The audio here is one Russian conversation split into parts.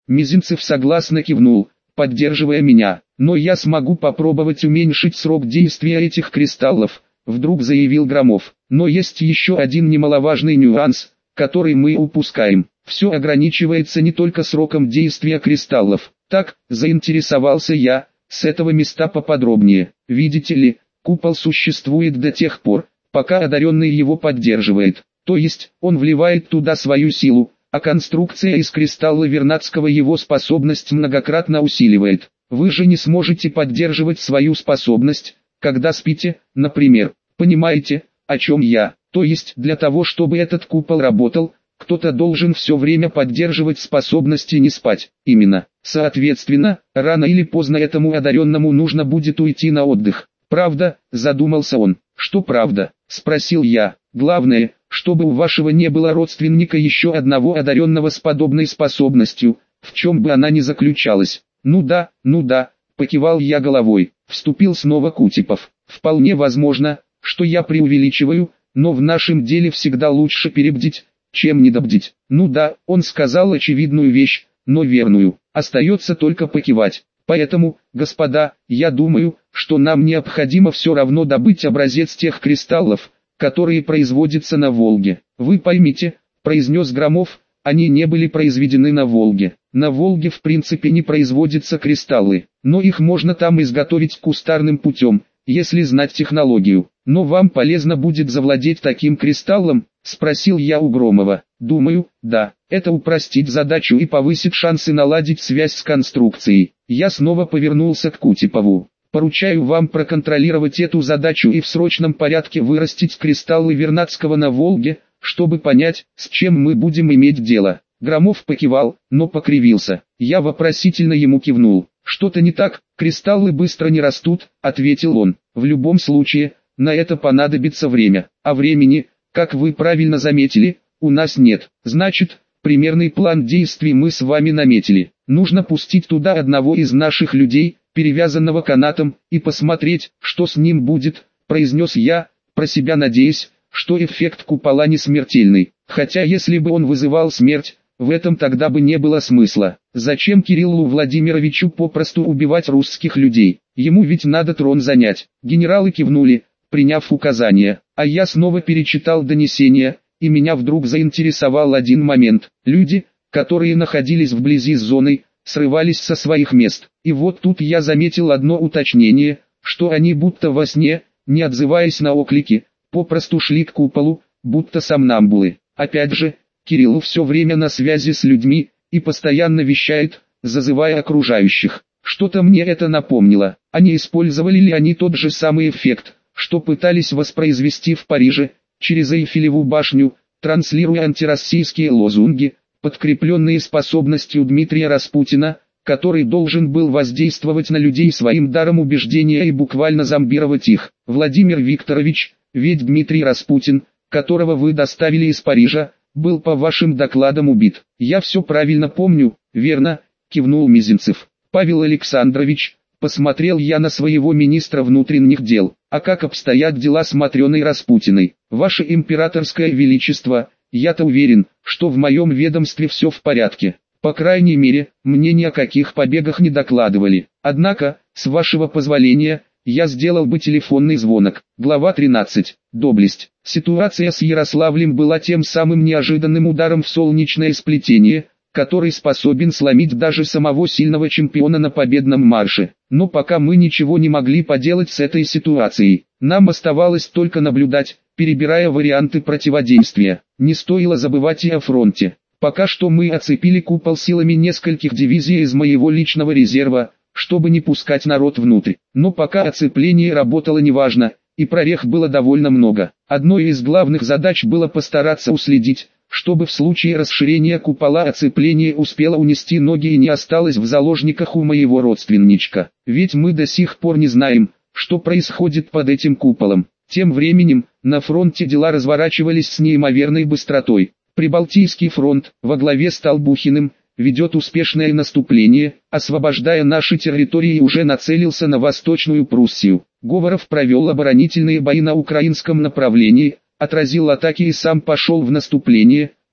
Мизинцев согласно кивнул, поддерживая меня. Но я смогу попробовать уменьшить срок действия этих кристаллов, вдруг заявил Громов. Но есть еще один немаловажный нюанс, который мы упускаем. Все ограничивается не только сроком действия кристаллов. Так, заинтересовался я, с этого места поподробнее. Видите ли, купол существует до тех пор, пока одаренный его поддерживает. То есть, он вливает туда свою силу, а конструкция из кристалла Вернадского его способность многократно усиливает. Вы же не сможете поддерживать свою способность, когда спите, например. Понимаете, о чем я? То есть, для того чтобы этот купол работал, кто-то должен все время поддерживать способности не спать. Именно. Соответственно, рано или поздно этому одаренному нужно будет уйти на отдых. Правда, задумался он. Что правда? Спросил я. Главное, чтобы у вашего не было родственника еще одного одаренного с подобной способностью, в чем бы она ни заключалась. Ну да, покивал я головой. Вступил снова Кутепов. Вполне возможно, что я преувеличиваю, но в нашем деле всегда лучше перебдить, чем недобдить. Ну да, он сказал очевидную вещь, но верную. Остается только покивать. Поэтому, господа, я думаю, что нам необходимо все равно добыть образец тех кристаллов, которые производятся на Волге. Вы поймите, произнес Громов, они не были произведены на Волге. На Волге в принципе не производятся кристаллы, но их можно там изготовить кустарным путем, если знать технологию. Но вам полезно будет завладеть таким кристаллом? Спросил я у Громова. Думаю, да, это упростит задачу и повысит шансы наладить связь с конструкцией. Я снова повернулся к Кутепову. Поручаю вам проконтролировать эту задачу и в срочном порядке вырастить кристаллы Вернадского на Волге, чтобы понять, с чем мы будем иметь дело. Громов покивал, но покривился. Я вопросительно ему кивнул. Что-то не так, кристаллы быстро не растут, ответил он. В любом случае, на это понадобится время. А времени, как вы правильно заметили, у нас нет. Значит, примерный план действий мы с вами наметили. Нужно пустить туда одного из наших людей, перевязанного канатом, и посмотреть, что с ним будет, произнес я, про себя надеясь, что эффект купола не смертельный. Хотя если бы он вызывал смерть, в этом тогда бы не было смысла. Зачем Кириллу Владимировичу попросту убивать русских людей? Ему ведь надо трон занять. Генералы кивнули, приняв указания, а я снова перечитал донесение, и меня вдруг заинтересовал один момент. Люди, которые находились вблизи с зоной, срывались со своих мест. И вот тут я заметил одно уточнение, что они будто во сне, не отзываясь на оклики, попросту шли к куполу, будто сомнамбулы. Опять же, Кирилл все время на связи с людьми, и постоянно вещает, зазывая окружающих. Что-то мне это напомнило. А не использовали ли они тот же самый эффект, что пытались воспроизвести в Париже, через Эйфелеву башню, транслируя антироссийские лозунги, подкрепленные способностью Дмитрия Распутина, который должен был воздействовать на людей своим даром убеждения и буквально зомбировать их. Владимир Викторович, ведь Дмитрий Распутин, которого вы доставили из Парижа, был по вашим докладам убит. Я все правильно помню, верно? Кивнул Мизинцев. Павел Александрович, посмотрел я на своего министра внутренних дел. А как обстоят дела с Матрёной Распутиной? Ваше императорское величество, я-то уверен, что в моем ведомстве все в порядке. По крайней мере, мне ни о каких побегах не докладывали. Однако, с вашего позволения, я сделал бы телефонный звонок. Глава 13. Доблесть. Ситуация с Ярославлем была тем самым неожиданным ударом в солнечное сплетение, который способен сломить даже самого сильного чемпиона на победном марше. Но пока мы ничего не могли поделать с этой ситуацией. Нам оставалось только наблюдать, перебирая варианты противодействия. Не стоило забывать и о фронте. Пока что мы оцепили купол силами нескольких дивизий из моего личного резерва, чтобы не пускать народ внутрь. Но пока оцепление работало неважно, и прорех было довольно много. Одной из главных задач было постараться уследить, чтобы в случае расширения купола оцепление успело унести ноги и не осталось в заложниках у моего родственничка. Ведь мы до сих пор не знаем, что происходит под этим куполом. Тем временем, на фронте дела разворачивались с неимоверной быстротой. Прибалтийский фронт, во главе с Толбухиным, ведет успешное наступление, освобождая наши территории и уже нацелился на Восточную Пруссию. Говоров провел оборонительные бои на украинском направлении, отразил атаки и сам пошел в наступление,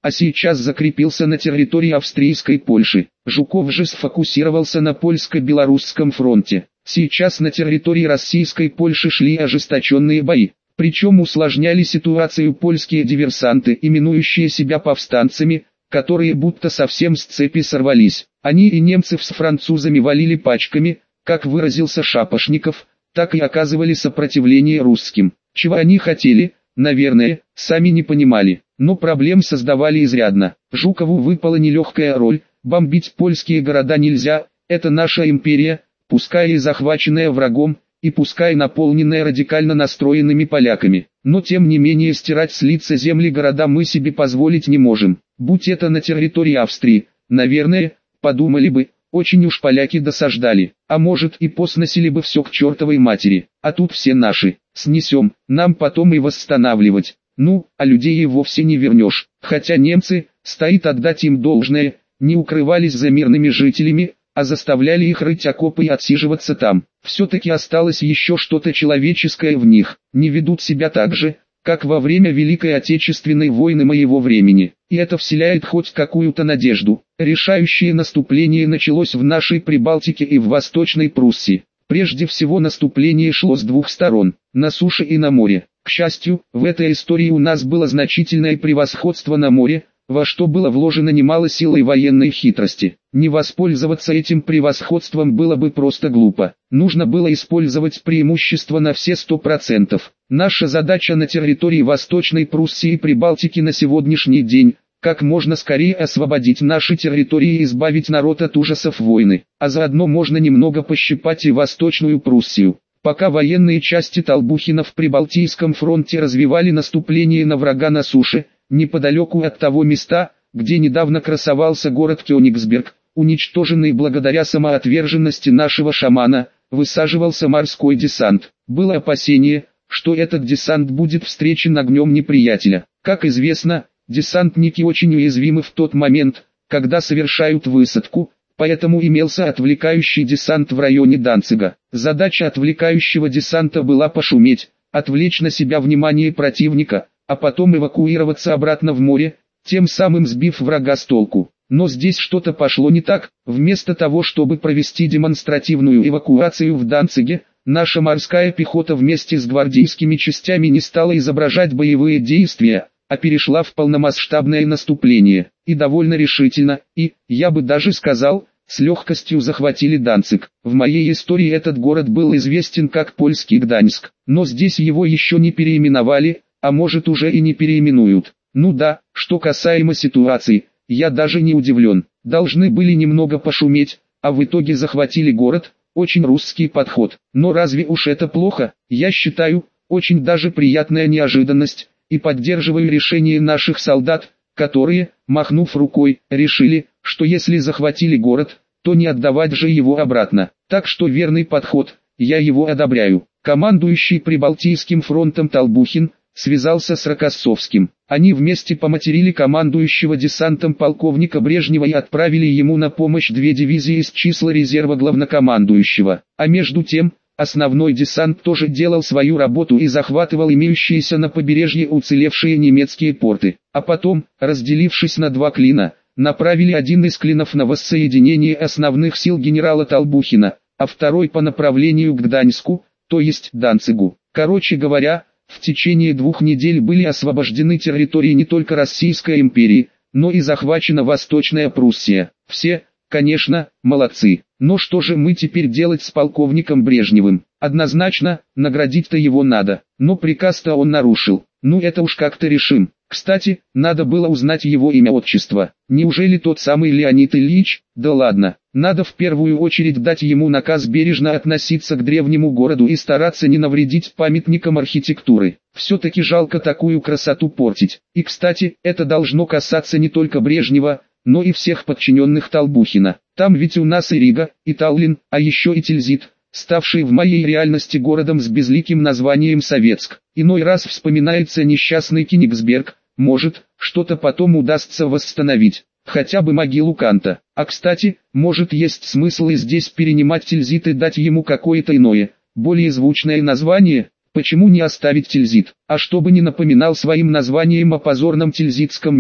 а сейчас закрепился на территории австрийской Польши. Жуков же сфокусировался на польско-белорусском фронте. Сейчас на территории российской Польши шли ожесточенные бои. Причем усложняли ситуацию польские диверсанты, именующие себя повстанцами, которые будто совсем с цепи сорвались. Они и немцев с французами валили пачками, как выразился Шапошников, так и оказывали сопротивление русским. Чего они хотели, наверное, сами не понимали, но проблем создавали изрядно. Жукову выпала нелегкая роль, бомбить польские города нельзя, это наша империя, пускай и захваченная врагом, и пускай наполненная радикально настроенными поляками, но тем не менее стирать с лица земли города мы себе позволить не можем. Будь это на территории Австрии, наверное, подумали бы, очень уж поляки досаждали, а может и посносили бы все к чертовой матери, а тут все наши, снесем, нам потом и восстанавливать, ну, а людей и вовсе не вернешь, хотя немцы, стоит отдать им должное, не укрывались за мирными жителями, а заставляли их рыть окопы и отсиживаться там. Все-таки осталось еще что-то человеческое в них, не ведут себя так же, как во время Великой Отечественной войны моего времени, и это вселяет хоть какую-то надежду. Решающее наступление началось в нашей Прибалтике и в Восточной Пруссии. Прежде всего наступление шло с двух сторон, на суше и на море. К счастью, в этой истории у нас было значительное превосходство на море, во что было вложено немало сил и военной хитрости. Не воспользоваться этим превосходством было бы просто глупо. Нужно было использовать преимущество на все 100%. Наша задача на территории Восточной Пруссии и Прибалтики на сегодняшний день – как можно скорее освободить наши территории и избавить народ от ужасов войны, а заодно можно немного пощипать и Восточную Пруссию. Пока военные части Толбухина в Прибалтийском фронте развивали наступление на врага на суше, неподалеку от того места, где недавно красовался город Кёнигсберг, уничтоженный благодаря самоотверженности нашего шамана, высаживался морской десант. Было опасение, что этот десант будет встречен огнем неприятеля. Как известно, десантники очень уязвимы в тот момент, когда совершают высадку, поэтому имелся отвлекающий десант в районе Данцига. Задача отвлекающего десанта была пошуметь, отвлечь на себя внимание противника, а потом эвакуироваться обратно в море, тем самым сбив врага с толку. Но здесь что-то пошло не так. Вместо того, чтобы провести демонстративную эвакуацию в Данциге, наша морская пехота вместе с гвардейскими частями не стала изображать боевые действия, а перешла в полномасштабное наступление, и довольно решительно, и, я бы даже сказал, с легкостью захватили Данциг. В моей истории этот город был известен как Польский Гданьск, но здесь его еще не переименовали, а может уже и не переименуют. Ну да, что касаемо ситуации, я даже не удивлен. Должны были немного пошуметь, а в итоге захватили город, очень русский подход. Но разве уж это плохо? Я считаю, очень даже приятная неожиданность, и поддерживаю решение наших солдат, которые, махнув рукой, решили, что если захватили город, то не отдавать же его обратно. Так что верный подход, я его одобряю. Командующий Прибалтийским фронтом Толбухин связался с Рокоссовским. Они вместе поматерили командующего десантом полковника Брежнева и отправили ему на помощь 2 дивизии из числа резерва главнокомандующего. А между тем, основной десант тоже делал свою работу и захватывал имеющиеся на побережье уцелевшие немецкие порты. А потом, разделившись на 2 клина, направили один из клинов на воссоединение основных сил генерала Толбухина, а второй по направлению к Гданьску, то есть Данцигу. Короче говоря, в течение 2 недель были освобождены территории не только Российской империи, но и захвачена Восточная Пруссия. Все, конечно, молодцы. Но что же мы теперь делать с полковником Брежневым? Однозначно, наградить-то его надо, но приказ-то он нарушил. Ну это уж как-то решим. Кстати, надо было узнать его имя-отчество. Неужели тот самый Леонид Ильич? Да ладно. Надо в первую очередь дать ему наказ бережно относиться к древнему городу и стараться не навредить памятникам архитектуры. Все-таки жалко такую красоту портить. И кстати, это должно касаться не только Брежнева, но и всех подчиненных Толбухина. Там ведь у нас и Рига, и Таллин, а еще и Тильзит, ставший в моей реальности городом с безликим названием Советск. Иной раз вспоминается несчастный Кёнигсберг, может, что-то потом удастся восстановить, хотя бы могилу Канта. А кстати, может есть смысл и здесь перенимать Тильзит и дать ему какое-то иное, более звучное название? Почему не оставить Тильзит, а чтобы не напоминал своим названием о позорном тильзитском мире?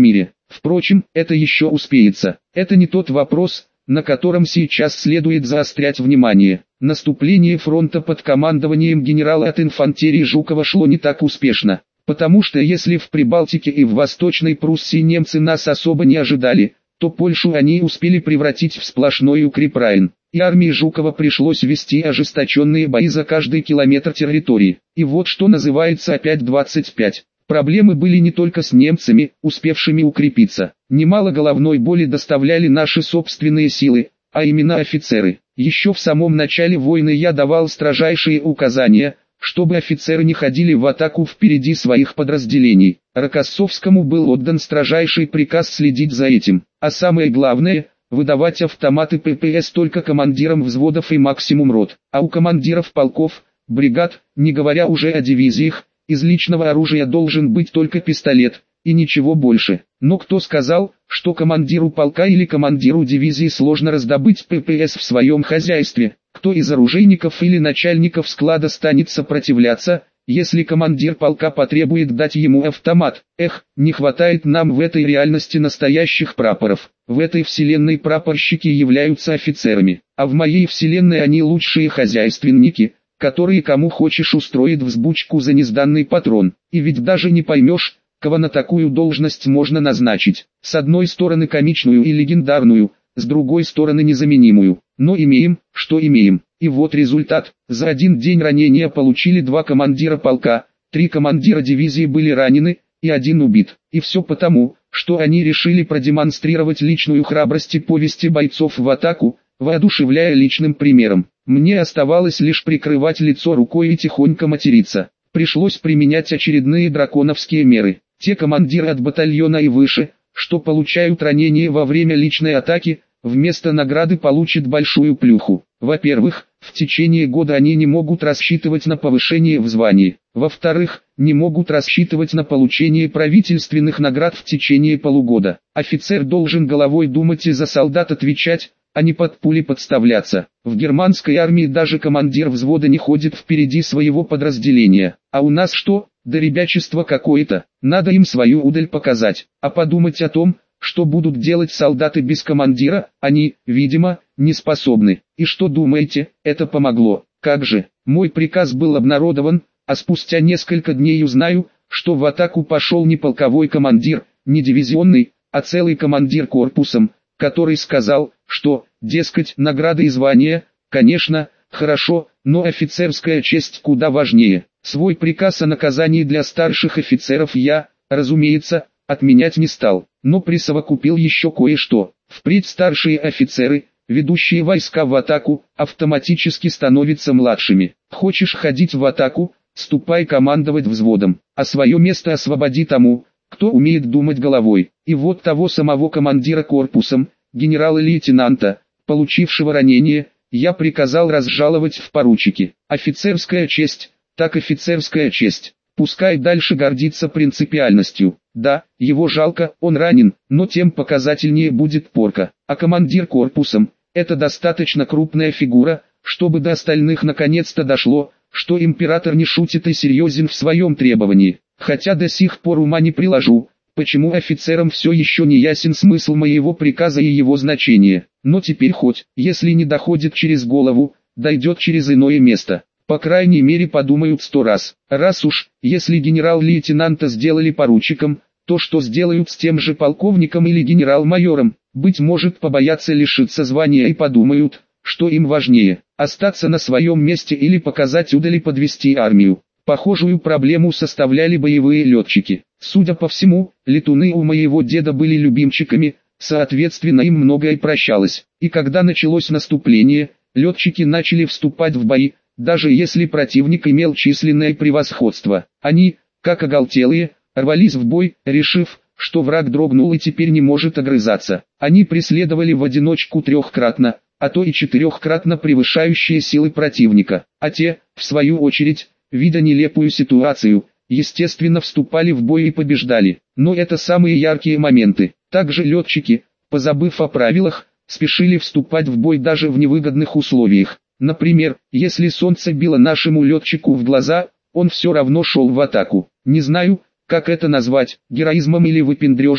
Впрочем, это еще успеется. Это не тот вопрос, на котором сейчас следует заострять внимание. Наступление фронта под командованием генерала от инфантерии Жукова шло не так успешно. Потому что если в Прибалтике и в Восточной Пруссии немцы нас особо не ожидали, то Польшу они успели превратить в сплошной укрепрайон. И армии Жукова пришлось вести ожесточенные бои за каждый километр территории. И вот что называется опять 25. Проблемы были не только с немцами, успевшими укрепиться. Немало головной боли доставляли наши собственные силы, а именно офицеры. Еще в самом начале войны я давал строжайшие указания, чтобы офицеры не ходили в атаку впереди своих подразделений. Рокоссовскому был отдан строжайший приказ следить за этим. А самое главное – выдавать автоматы ППС только командирам взводов и максимум рот. А у командиров полков, бригад, не говоря уже о дивизиях, из личного оружия должен быть только пистолет, и ничего больше. Но кто сказал, что командиру полка или командиру дивизии сложно раздобыть ППС в своем хозяйстве? Кто из оружейников или начальников склада станет сопротивляться, если командир полка потребует дать ему автомат? Эх, не хватает нам в этой реальности настоящих прапоров. В этой вселенной прапорщики являются офицерами, а в моей вселенной они лучшие хозяйственники, которые кому хочешь устроят взбучку за несданный патрон. И ведь даже не поймешь, кого на такую должность можно назначить. С одной стороны комичную и легендарную, с другой стороны незаменимую. Но имеем, что имеем. И вот результат. За один день ранения получили 2 командира полка, 3 командира дивизии были ранены, и 1 убит. И все потому, что они решили продемонстрировать личную храбрость и повести бойцов в атаку, воодушевляя личным примером. Мне оставалось лишь прикрывать лицо рукой и тихонько материться. Пришлось применять очередные драконовские меры. Те командиры от батальона и выше, что получают ранения во время личной атаки, вместо награды получат большую плюху. Во-первых, в течение года они не могут рассчитывать на повышение в звании. Во-вторых, не могут рассчитывать на получение правительственных наград в течение полугода. Офицер должен головой думать и за солдат отвечать, а не под пули подставляться. В германской армии даже командир взвода не ходит впереди своего подразделения. А у нас что? Да ребячество какое-то. Надо им свою удаль показать. А подумать о том, что будут делать солдаты без командира, они, видимо, не способны. И что думаете, это помогло? Как же, мой приказ был обнародован, а спустя несколько дней узнаю, что в атаку пошел не полковой командир, не дивизионный, а целый командир корпусом, который сказал, что, дескать, награды и звания, конечно, хорошо, но офицерская честь куда важнее. Свой приказ о наказании для старших офицеров я, разумеется, отменять не стал, но присовокупил еще кое-что. Впредь старшие офицеры, ведущие войска в атаку, автоматически становятся младшими. Хочешь ходить в атаку, ступай командовать взводом, а свое место освободи тому, кто умеет думать головой. И вот того самого командира корпусом, генерала-лейтенанта, получившего ранение, я приказал разжаловать в поручики. Офицерская честь, так офицерская честь. Пускай дальше гордится принципиальностью. Да, его жалко, он ранен, но тем показательнее будет порка. А командир корпусом – это достаточно крупная фигура, чтобы до остальных наконец-то дошло, что император не шутит и серьезен в своем требовании. Хотя до сих пор ума не приложу, почему офицерам все еще не ясен смысл моего приказа и его значение. Но теперь хоть, если не доходит через голову, дойдет через иное место. По крайней мере подумают 100 раз. Раз уж, если генерал-лейтенанта сделали поручиком, то что сделают с тем же полковником или генерал-майором? Быть может, побоятся лишиться звания и подумают, что им важнее, остаться на своем месте или показать удаль и подвести армию. Похожую проблему составляли боевые летчики. Судя по всему, летуны у моего деда были любимчиками, соответственно им многое прощалось. И когда началось наступление, летчики начали вступать в бои, даже если противник имел численное превосходство. Они, как оголтелые, рвались в бой, решив, что враг дрогнул и теперь не может огрызаться. Они преследовали в одиночку трехкратно, а то и четырехкратно превышающие силы противника. А те, в свою очередь, видя нелепую ситуацию, естественно вступали в бой и побеждали. Но это самые яркие моменты. Также летчики, позабыв о правилах, спешили вступать в бой даже в невыгодных условиях. Например, если солнце било нашему летчику в глаза, он все равно шел в атаку. Не знаю, как это назвать, героизмом или выпендрежем,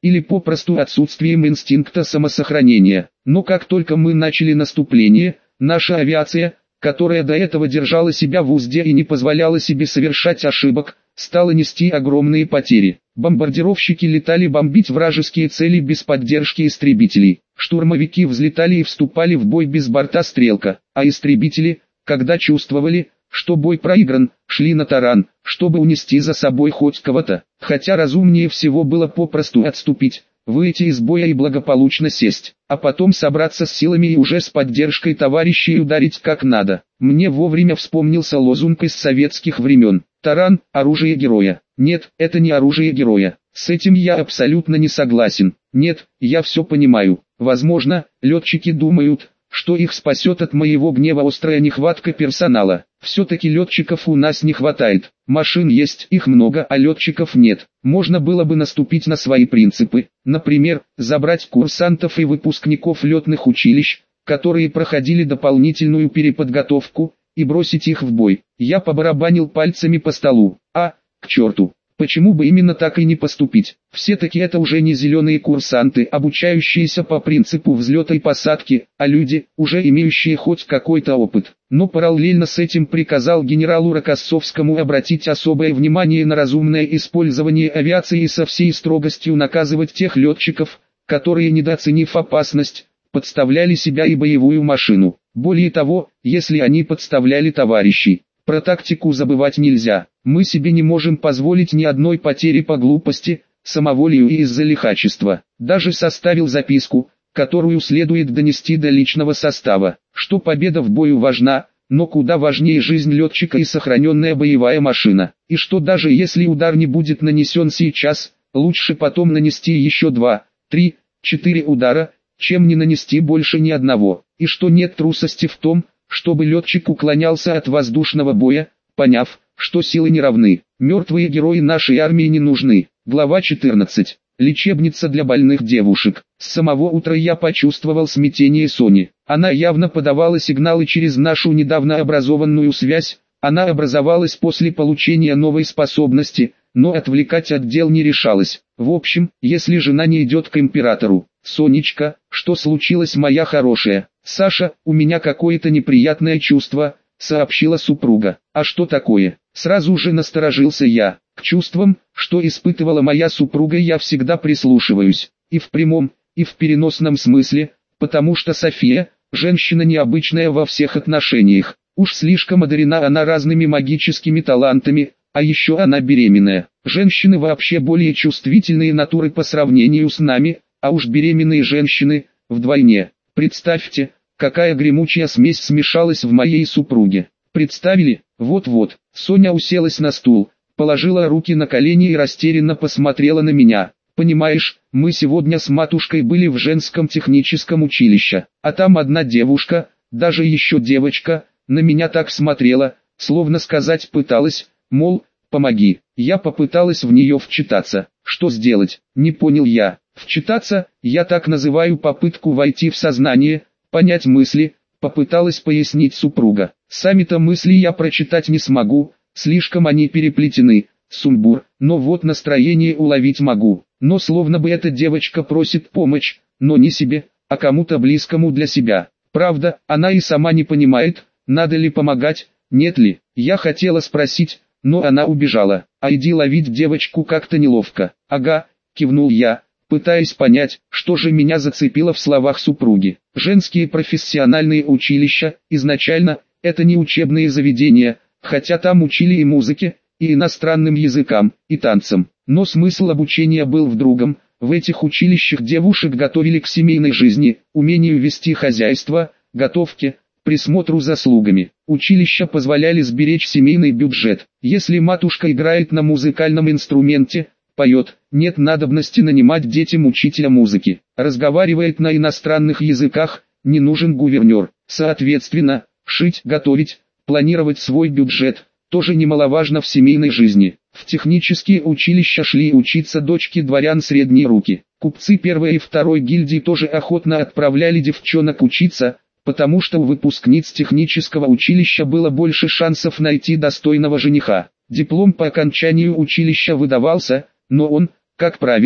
или попросту отсутствием инстинкта самосохранения. Но как только мы начали наступление, наша авиация, которая до этого держала себя в узде и не позволяла себе совершать ошибок, стала нести огромные потери. Бомбардировщики летали бомбить вражеские цели без поддержки истребителей. Штурмовики взлетали и вступали в бой без борта «Стрелка», а истребители, когда чувствовали, что бой проигран, шли на таран, чтобы унести за собой хоть кого-то. Хотя разумнее всего было попросту отступить, выйти из боя и благополучно сесть, а потом собраться с силами и уже с поддержкой товарищей ударить как надо. Мне вовремя вспомнился лозунг из советских времен: «Таран – оружие героя». Нет, это не оружие героя. С этим я абсолютно не согласен. Нет, я все понимаю. Возможно, летчики думают, что их спасет от моего гнева острая нехватка персонала. Все-таки летчиков у нас не хватает. Машин есть, их много, а летчиков нет. Можно было бы наступить на свои принципы. Например, забрать курсантов и выпускников летных училищ, которые проходили дополнительную переподготовку, и бросить их в бой. Я побарабанил пальцами по столу. К черту. Почему бы именно так и не поступить? Все-таки это уже не зеленые курсанты, обучающиеся по принципу взлета и посадки, а люди, уже имеющие хоть какой-то опыт. Но параллельно с этим приказал генералу Рокоссовскому обратить особое внимание на разумное использование авиации и со всей строгостью наказывать тех летчиков, которые, недооценив опасность, подставляли себя и боевую машину. Более того, если они подставляли товарищей, про тактику забывать нельзя. Мы себе не можем позволить ни одной потери по глупости, самоволию и из-за лихачества. Даже составил записку, которую следует донести до личного состава, что победа в бою важна, но куда важнее жизнь летчика и сохраненная боевая машина. И что даже если удар не будет нанесен сейчас, лучше потом нанести еще 2, 3, 4 удара, чем не нанести больше ни одного. И что нет трусости в том, чтобы летчик уклонялся от воздушного боя, поняв, что силы не равны. Мертвые герои нашей армии не нужны. Глава 14. Лечебница для больных девушек. С самого утра я почувствовал смятение Сони. Она явно подавала сигналы через нашу недавно образованную связь. Она образовалась после получения новой способности, но отвлекать от дел не решалась. В общем, если жена не идет к императору. «Сонечка, что случилось, моя хорошая?» «Саша, у меня какое-то неприятное чувство», — сообщила супруга. «А что такое?» Сразу же насторожился я. К чувствам, что испытывала моя супруга, я всегда прислушиваюсь. И в прямом, и в переносном смысле, потому что София — женщина необычная во всех отношениях. Уж слишком одарена она разными магическими талантами, а еще она беременная. Женщины вообще более чувствительные натуры по сравнению с нами, а уж беременные женщины — вдвойне. Представьте, какая гремучая смесь смешалась в моей супруге. Представили? Вот-вот. Соня уселась на стул, положила руки на колени и растерянно посмотрела на меня. Понимаешь, мы сегодня с матушкой были в женском техническом училище, а там одна девушка, даже еще девочка, на меня так смотрела, словно сказать пыталась, мол, помоги. Я попыталась в нее вчитаться. Что сделать? Не понял я. Вчитаться, я так называю попытку войти в сознание, понять мысли, попыталась пояснить супруга. Сами-то мысли я прочитать не смогу, слишком они переплетены, сумбур, но вот настроение уловить могу. Но словно бы эта девочка просит помощь, но не себе, а кому-то близкому для себя. Правда, она и сама не понимает, надо ли помогать, нет ли. Я хотела спросить, но она убежала. А иди ловить девочку как-то неловко. Ага, кивнул я, пытаясь понять, что же меня зацепило в словах супруги. Женские профессиональные училища, изначально, это не учебные заведения, хотя там учили и музыке, и иностранным языкам, и танцам. Но смысл обучения был в другом. В этих училищах девушек готовили к семейной жизни, умению вести хозяйство, готовке, присмотру за слугами. Училища позволяли сберечь семейный бюджет. Если матушка играет на музыкальном инструменте, поет, нет надобности нанимать детям учителя музыки. Разговаривает на иностранных языках, не нужен гувернер. Соответственно, шить, готовить, планировать свой бюджет – тоже немаловажно в семейной жизни. В технические училища шли учиться дочки дворян средней руки. Купцы первой и второй гильдии тоже охотно отправляли девчонок учиться, потому что у выпускниц технического училища было больше шансов найти достойного жениха. Диплом по окончанию училища выдавался, но он, как правило,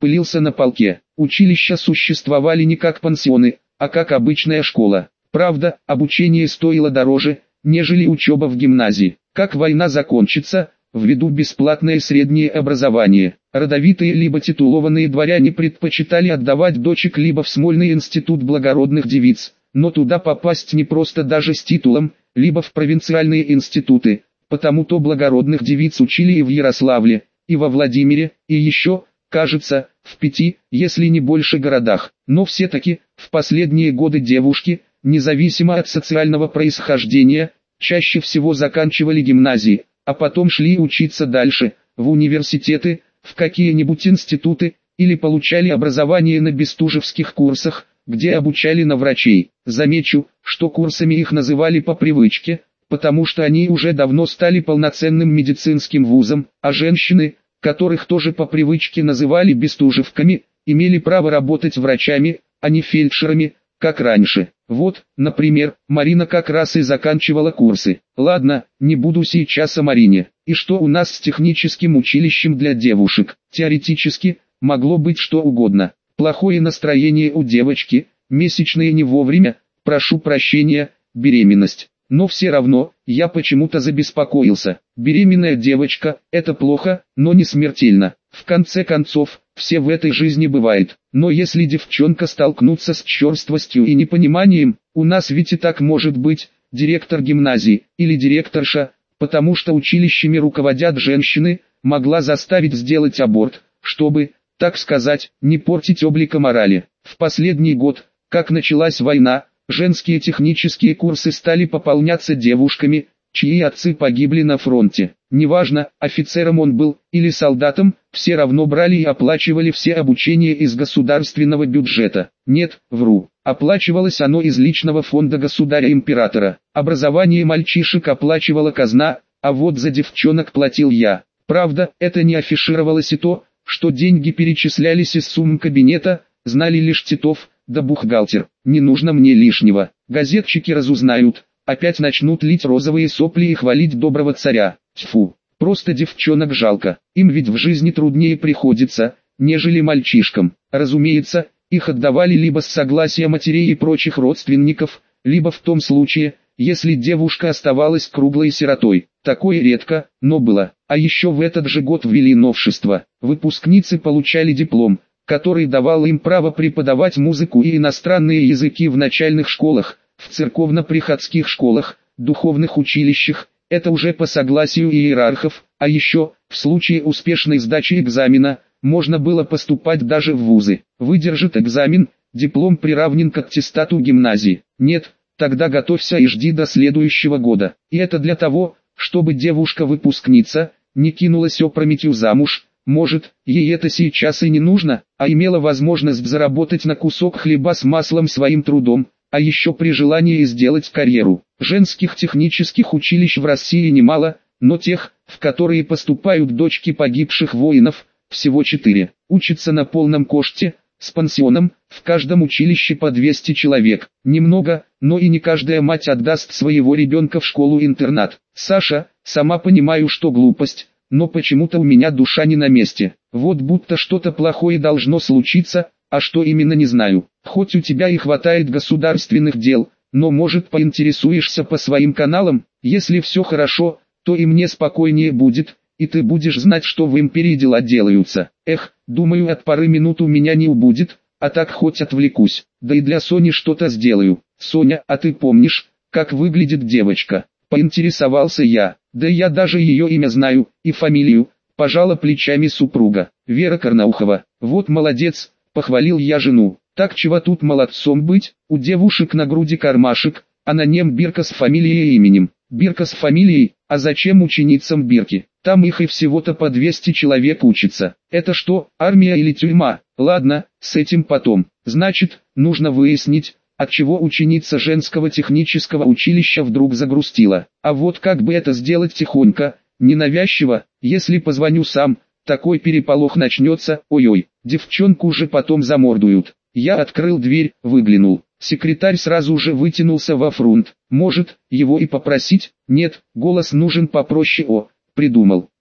пылился на полке. Училища существовали не как пансионы, а как обычная школа. Правда, обучение стоило дороже, нежели учеба в гимназии. Как война закончится, введу бесплатное среднее образование. Родовитые либо титулованные дворяне предпочитали отдавать дочек либо в Смольный институт благородных девиц, но туда попасть не просто даже с титулом, либо в провинциальные институты, потому-то благородных девиц учили и в Ярославле, и во Владимире, и еще, кажется, в 5, если не больше городах. Но все-таки, в последние годы девушки, независимо от социального происхождения, чаще всего заканчивали гимназии, а потом шли учиться дальше, в университеты, в какие-нибудь институты, или получали образование на бестужевских курсах, где обучали на врачей. Замечу, что курсами их называли по привычке, потому что они уже давно стали полноценным медицинским вузом, а женщины, которых тоже по привычке называли бестужевками, имели право работать врачами, а не фельдшерами, как раньше. Вот, например, Марина как раз и заканчивала курсы. Ладно, не буду сейчас о Марине. И что у нас с техническим училищем для девушек? Теоретически, могло быть что угодно. Плохое настроение у девочки, месячные не вовремя, прошу прощения, беременность. Но все равно, я почему-то забеспокоился. Беременная девочка – это плохо, но не смертельно. В конце концов, все в этой жизни бывает. Но если девчонка столкнется с черствостью и непониманием, у нас ведь и так может быть, директор гимназии, или директорша, потому что училищами руководят женщины, могла заставить сделать аборт, чтобы, так сказать, не портить облика морали. В последний год, как началась война, женские технические курсы стали пополняться девушками, чьи отцы погибли на фронте. Неважно, офицером он был или солдатом, все равно брали и оплачивали все обучение из государственного бюджета. Нет, вру. Оплачивалось оно из личного фонда государя-императора. Образование мальчишек оплачивала казна, а вот за девчонок платил я. Правда, это не афишировалось, и то, что деньги перечислялись из сумм кабинета, знали лишь Титов, да бухгалтер. Не нужно мне лишнего. Газетчики разузнают, опять начнут лить розовые сопли и хвалить доброго царя. Тьфу, просто девчонок жалко. Им ведь в жизни труднее приходится, нежели мальчишкам. Разумеется, их отдавали либо с согласия матерей и прочих родственников, либо в том случае, если девушка оставалась круглой сиротой. Такое редко, но было. А еще в этот же год ввели новшество. Выпускницы получали диплом, который давал им право преподавать музыку и иностранные языки в начальных школах, в церковно-приходских школах, духовных училищах, это уже по согласию иерархов, а еще, в случае успешной сдачи экзамена, можно было поступать даже в вузы. Выдержит экзамен, диплом приравнен к аттестату гимназии. Нет, тогда готовься и жди до следующего года. И это для того, чтобы девушка-выпускница не кинулась опрометью замуж. Может, ей это сейчас и не нужно, а имела возможность заработать на кусок хлеба с маслом своим трудом, а еще при желании сделать карьеру. Женских технических училищ в России немало, но тех, в которые поступают дочки погибших воинов, всего 4. Учатся на полном коште, с пансионом, в каждом училище по 200 человек. Немного, но и не каждая мать отдаст своего ребенка в школу-интернат. Саша, сама понимаю, что глупость. Но почему-то у меня душа не на месте. Вот будто что-то плохое должно случиться, а что именно не знаю. Хоть у тебя и хватает государственных дел, но может поинтересуешься по своим каналам, если все хорошо, то и мне спокойнее будет, и ты будешь знать, что в империи дела делаются. Эх, думаю, от пары минут у меня не убудет, а так хоть отвлекусь, да и для Сони что-то сделаю. Соня, а ты помнишь, как выглядит девочка? Поинтересовался я. Да я даже ее имя знаю, и фамилию, пожала плечами супруга. Вера Карнаухова. Вот молодец, похвалил я жену. Так чего тут молодцом быть, у девушек на груди кармашек, а на нем бирка с фамилией и именем. Бирка с фамилией, а зачем ученицам бирки? Там их и всего-то по 200 человек учится. Это что, армия или тюрьма? Ладно, с этим потом. Значит, нужно выяснить, отчего ученица женского технического училища вдруг загрустила. А вот как бы это сделать тихонько, ненавязчиво, если позвоню сам, такой переполох начнется, ой-ой, девчонку уже потом замордуют. Я открыл дверь, выглянул. Секретарь сразу же вытянулся во фронт. Может, его и попросить? Нет, голос нужен попроще. О, придумал.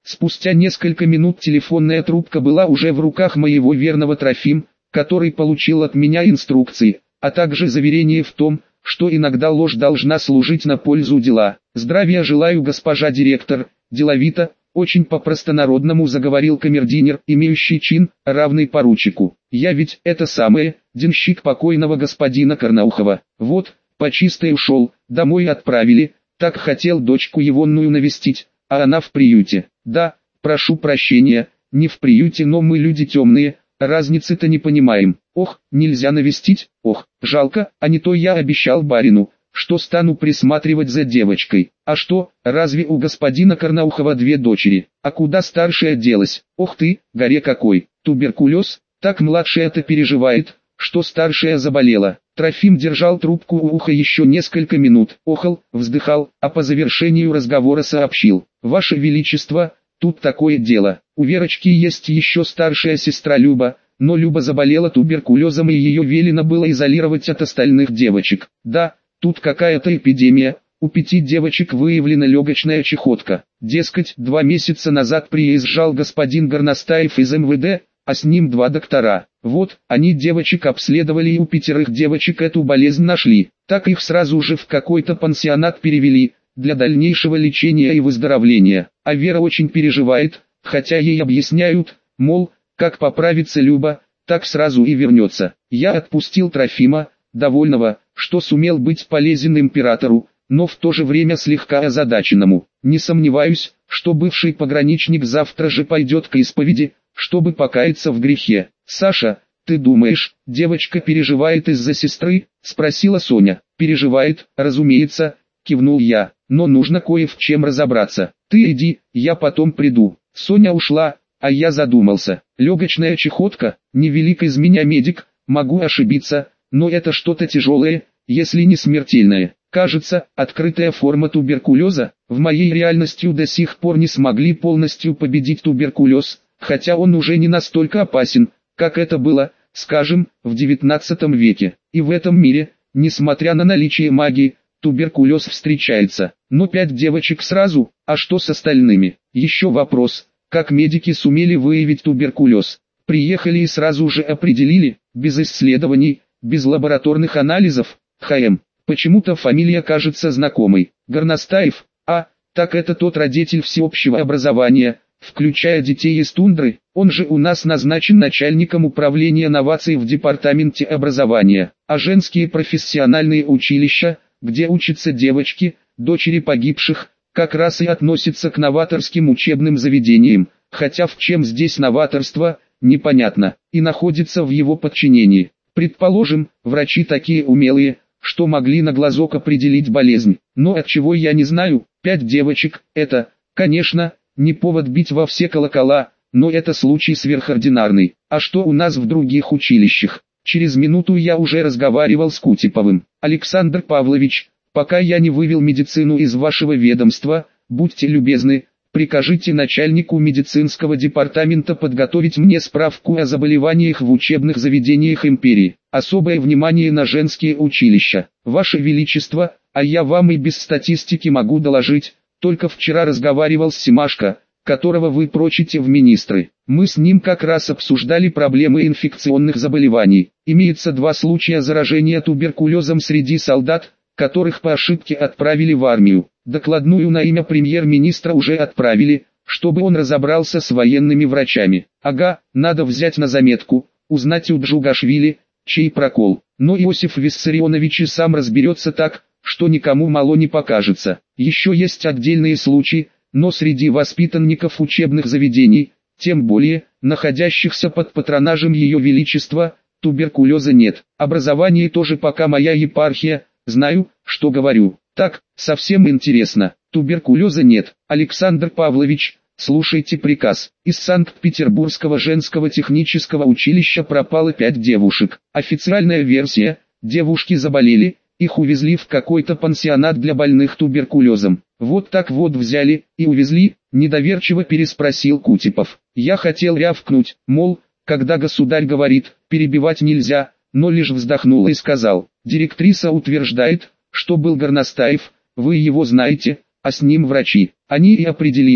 Спустя несколько минут телефонная трубка была уже в руках моего верного Трофим, который получил от меня инструкции, а также заверение в том, что иногда ложь должна служить на пользу дела. «Здравия желаю, госпожа директор», деловито, очень по-простонародному заговорил камердинер, имеющий чин, равный поручику. «Я ведь это самое, денщик покойного господина Карнаухова. Вот, по чистой ушел, домой отправили, так хотел дочку егонную навестить, а она в приюте. Да, прошу прощения, не в приюте, но мы люди темные, разницы-то не понимаем. Ох, нельзя навестить, ох, жалко, а не то я обещал барину, что стану присматривать за девочкой. А что, разве у господина Карнаухова две дочери? А куда старшая делась? Ох ты, горе какой, туберкулез, так младшая-то переживает, что старшая заболела». Трофим держал трубку у уха еще несколько минут, охал, вздыхал, а по завершению разговора сообщил: «Ваше Величество, тут такое дело, у Верочки есть еще старшая сестра Люба, но Люба заболела туберкулезом и ее велено было изолировать от остальных девочек. Да, тут какая-то эпидемия, у 5 девочек выявлена легочная чехотка. Дескать, 2 месяца назад приезжал господин Горностаев из МВД, а с ним 2 доктора. Вот, они девочек обследовали и у 5 девочек эту болезнь нашли. Так их сразу же в какой-то пансионат перевели, для дальнейшего лечения и выздоровления. А Вера очень переживает, хотя ей объясняют, мол, как поправится Люба, так сразу и вернется». Я отпустил Трофима, довольного, что сумел быть полезен императору, но в то же время слегка озадаченному. Не сомневаюсь, что бывший пограничник завтра же пойдет к исповеди, чтобы покаяться в грехе. «Саша, ты думаешь, девочка переживает из-за сестры?» – спросила Соня. «Переживает, разумеется», – кивнул я, – «но нужно кое в чем разобраться. Ты иди, я потом приду». Соня ушла, а я задумался. Легочная чехотка, невелик из меня медик, могу ошибиться, но это что-то тяжелое, если не смертельное. Кажется, открытая форма туберкулеза. В моей реальности до сих пор не смогли полностью победить туберкулез, хотя он уже не настолько опасен, как это было, скажем, в 19 веке. И в этом мире, несмотря на наличие магии, туберкулез встречается. Но 5 девочек сразу, а что с остальными? Еще вопрос, как медики сумели выявить туберкулез? Приехали и сразу же определили, без исследований, без лабораторных анализов. Почему-то фамилия кажется знакомой. Горностаев, так это тот родитель всеобщего образования, включая детей из тундры. Он же у нас назначен начальником управления новаций в департаменте образования. А женские профессиональные училища, где учатся девочки, дочери погибших, как раз и относятся к новаторским учебным заведениям, хотя в чем здесь новаторство, непонятно, и находится в его подчинении. Предположим, врачи такие умелые, что могли на глазок определить болезнь. Но от чего я не знаю, 5 девочек, это, конечно, не повод бить во все колокола, но это случай сверхординарный. А что у нас в других училищах? Через минуту я уже разговаривал с Кутиповым. «Александр Павлович, пока я не вывел медицину из вашего ведомства, будьте любезны, прикажите начальнику медицинского департамента подготовить мне справку о заболеваниях в учебных заведениях империи. Особое внимание на женские училища. Ваше Величество, а я вам и без статистики могу доложить, только вчера разговаривал с Семашко, которого вы прочите в министры. Мы с ним как раз обсуждали проблемы инфекционных заболеваний. Имеется 2 случая заражения туберкулезом среди солдат, которых по ошибке отправили в армию. Докладную на имя премьер-министра уже отправили, чтобы он разобрался с военными врачами. Ага, надо взять на заметку, узнать у Джугашвили, чей прокол. Но Иосиф Виссарионович и сам разберется так, что никому мало не покажется. Еще есть отдельные случаи, но среди воспитанников учебных заведений, тем более, находящихся под патронажем Ее Величества, туберкулеза нет. Образование тоже пока моя епархия, знаю, что говорю. Так, совсем интересно, туберкулеза нет. Александр Павлович, слушайте приказ. Из Санкт-Петербургского женского технического училища пропало 5 девушек. Официальная версия, девушки заболели, их увезли в какой-то пансионат для больных туберкулезом. Вот так вот взяли и увезли, недоверчиво переспросил Кутипов. Я хотел рявкнуть, мол, когда государь говорит, перебивать нельзя, но лишь вздохнул и сказал: директриса утверждает, что был Горностаев, вы его знаете, а с ним врачи. Они и определили,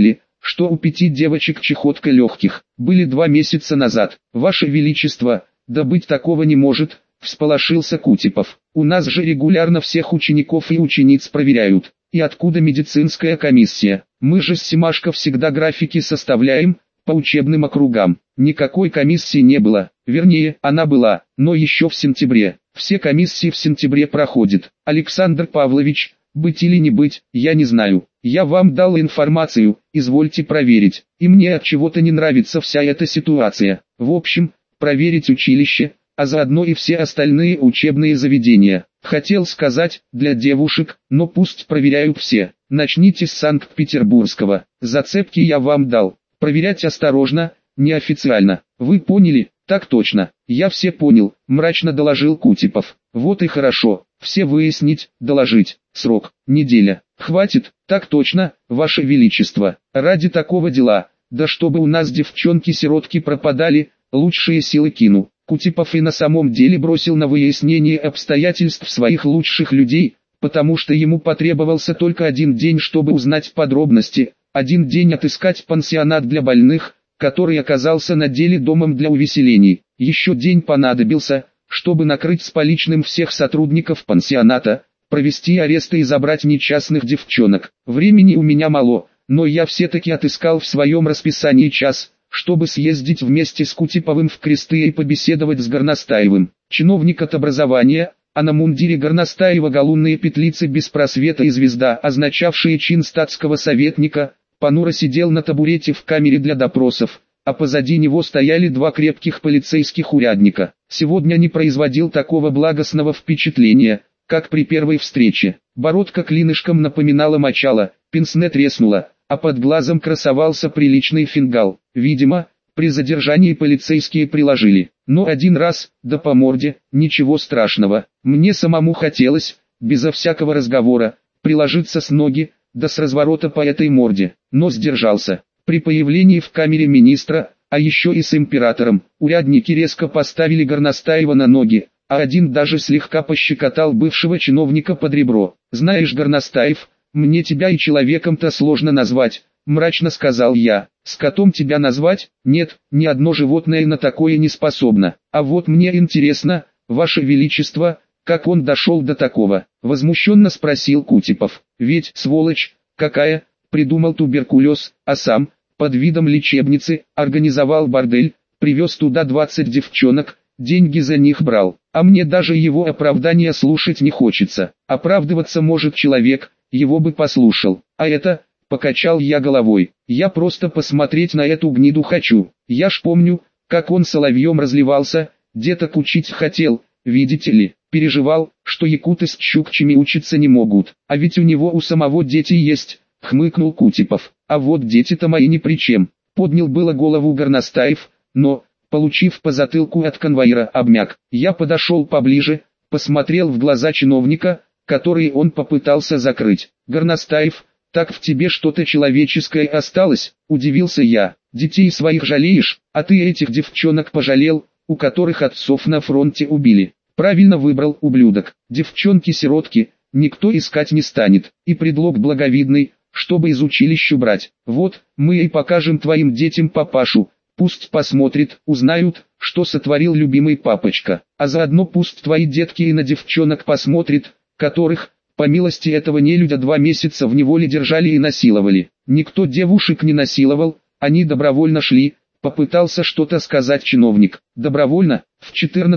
что у 5 девочек чехотка легких. Были 2 месяца назад. Ваше Величество, да быть такого не может, всполошился Кутепов. У нас же регулярно всех учеников и учениц проверяют. И откуда медицинская комиссия? Мы же с Семашко всегда графики составляем, по учебным округам. Никакой комиссии не было. Вернее, она была, но еще в сентябре. Все комиссии в сентябре проходят. Александр Павлович, быть или не быть, я не знаю. Я вам дал информацию, извольте проверить. И мне от чего-то не нравится вся эта ситуация. В общем, проверить училище, а заодно и все остальные учебные заведения. Хотел сказать, для девушек, но пусть проверяют все. Начните с Санкт-Петербургского. Зацепки я вам дал. Проверять осторожно, неофициально. Вы поняли? Так точно. Я все понял, мрачно доложил Кутепов. Вот и хорошо. Все выяснить, доложить. Срок, неделя. Хватит? Так точно, Ваше Величество. Ради такого дела, да чтобы у нас девчонки-сиротки пропадали, лучшие силы кину. Кутепов и на самом деле бросил на выяснение обстоятельств своих лучших людей, потому что ему потребовался только 1 день, чтобы узнать подробности, 1 день отыскать пансионат для больных, который оказался на деле домом для увеселений. Еще день понадобился, чтобы накрыть с поличным всех сотрудников пансионата, провести аресты и забрать несчастных девчонок. Времени у меня мало, но я все-таки отыскал в своем расписании час, чтобы съездить вместе с Кутеповым в Кресты и побеседовать с Горностаевым. Чиновник от образования, а на мундире Горностаева галунные петлицы без просвета и звезда, означавшие чин статского советника, понуро сидел на табурете в камере для допросов, а позади него стояли 2 крепких полицейских урядника. Сегодня не производил такого благостного впечатления, как при первой встрече. Бородка клинышком напоминала мочало, пенсне треснула, а под глазом красовался приличный фингал. Видимо, при задержании полицейские приложили. Но 1 раз, да по морде, ничего страшного. Мне самому хотелось, безо всякого разговора, приложиться с ноги, да с разворота по этой морде. Но сдержался. При появлении в камере министра, а еще и с императором, урядники резко поставили Горностаева на ноги, а один даже слегка пощекотал бывшего чиновника под ребро. «Знаешь, Горностаев, мне тебя и человеком-то сложно назвать», — мрачно сказал я. «С котом тебя назвать? Нет, ни одно животное на такое не способно. А вот мне интересно, Ваше Величество, как он дошел до такого?» — возмущенно спросил Кутепов. «Ведь, сволочь, какая, придумал туберкулез, а сам, под видом лечебницы, организовал бордель, привез туда 20 девчонок, деньги за них брал. А мне даже его оправдания слушать не хочется. Оправдываться может человек, его бы послушал. А это, покачал я головой, я просто посмотреть на эту гниду хочу. Я ж помню, как он соловьем разливался, деток учить хотел, видите ли, переживал, что якуты с чукчами учиться не могут. А ведь у него у самого дети есть, хмыкнул Кутепов. А вот дети-то мои ни при чем. Поднял было голову Горностаев, но, получив по затылку от конвоира, обмяк. Я подошел поближе, посмотрел в глаза чиновника, которые он попытался закрыть. «Горностаев, так в тебе что-то человеческое осталось?» – удивился я. «Детей своих жалеешь, а ты этих девчонок пожалел, у которых отцов на фронте убили. Правильно выбрал, ублюдок. Девчонки-сиротки, никто искать не станет, и предлог благовидный, чтобы из училища брать. Вот, мы и покажем твоим детям папашу, пусть посмотрят, узнают, что сотворил любимый папочка, а заодно пусть твои детки и на девчонок посмотрят, которых, по милости этого нелюдя 2 месяца в неволе держали и насиловали. Никто девушек не насиловал, они добровольно шли», — попытался что-то сказать чиновник. «Добровольно? В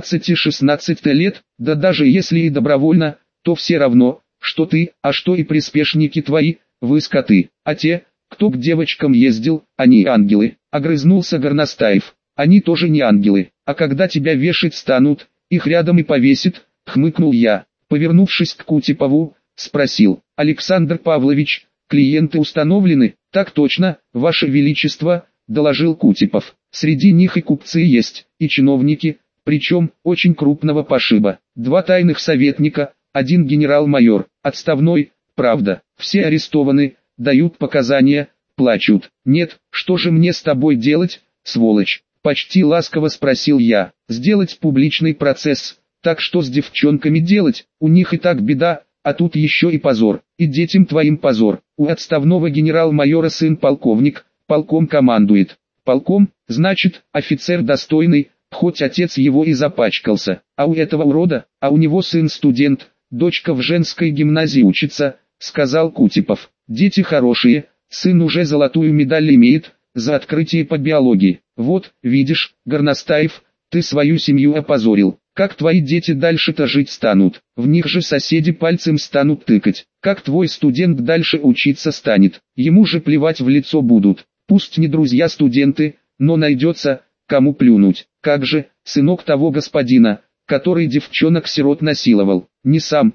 14-16 лет? Да даже если и добровольно, то все равно, что ты, а что и приспешники твои, вы скоты, а те, кто к девочкам ездил, они ангелы», — огрызнулся Горностаев. «Они тоже не ангелы, а когда тебя вешать станут, их рядом и повесят», — хмыкнул я. Повернувшись к Кутепову, спросил: «Александр Павлович, клиенты установлены?» «Так точно, Ваше Величество», — доложил Кутепов. «Среди них и купцы есть, и чиновники, причем очень крупного пошиба. 2 тайных советника, 1 генерал-майор, отставной, правда, все арестованы, дают показания, плачут. Нет, что же мне с тобой делать, сволочь?» Почти ласково спросил я. «Сделать публичный процесс. Так что с девчонками делать? У них и так беда, а тут еще и позор. И детям твоим позор. У отставного генерал-майора сын полковник, полком командует. Полком, значит, офицер достойный, хоть отец его и запачкался. А у этого урода, а у него сын студент, дочка в женской гимназии учится, сказал Кутепов. Дети хорошие, сын уже золотую медаль имеет, за открытие по биологии. Вот, видишь, Горностаев, ты свою семью опозорил. Как твои дети дальше-то жить станут? В них же соседи пальцем станут тыкать. Как твой студент дальше учиться станет? Ему же плевать в лицо будут. Пусть не друзья студенты, но найдется, кому плюнуть. Как же, сынок того господина, который девчонок-сирот насиловал. Не сам,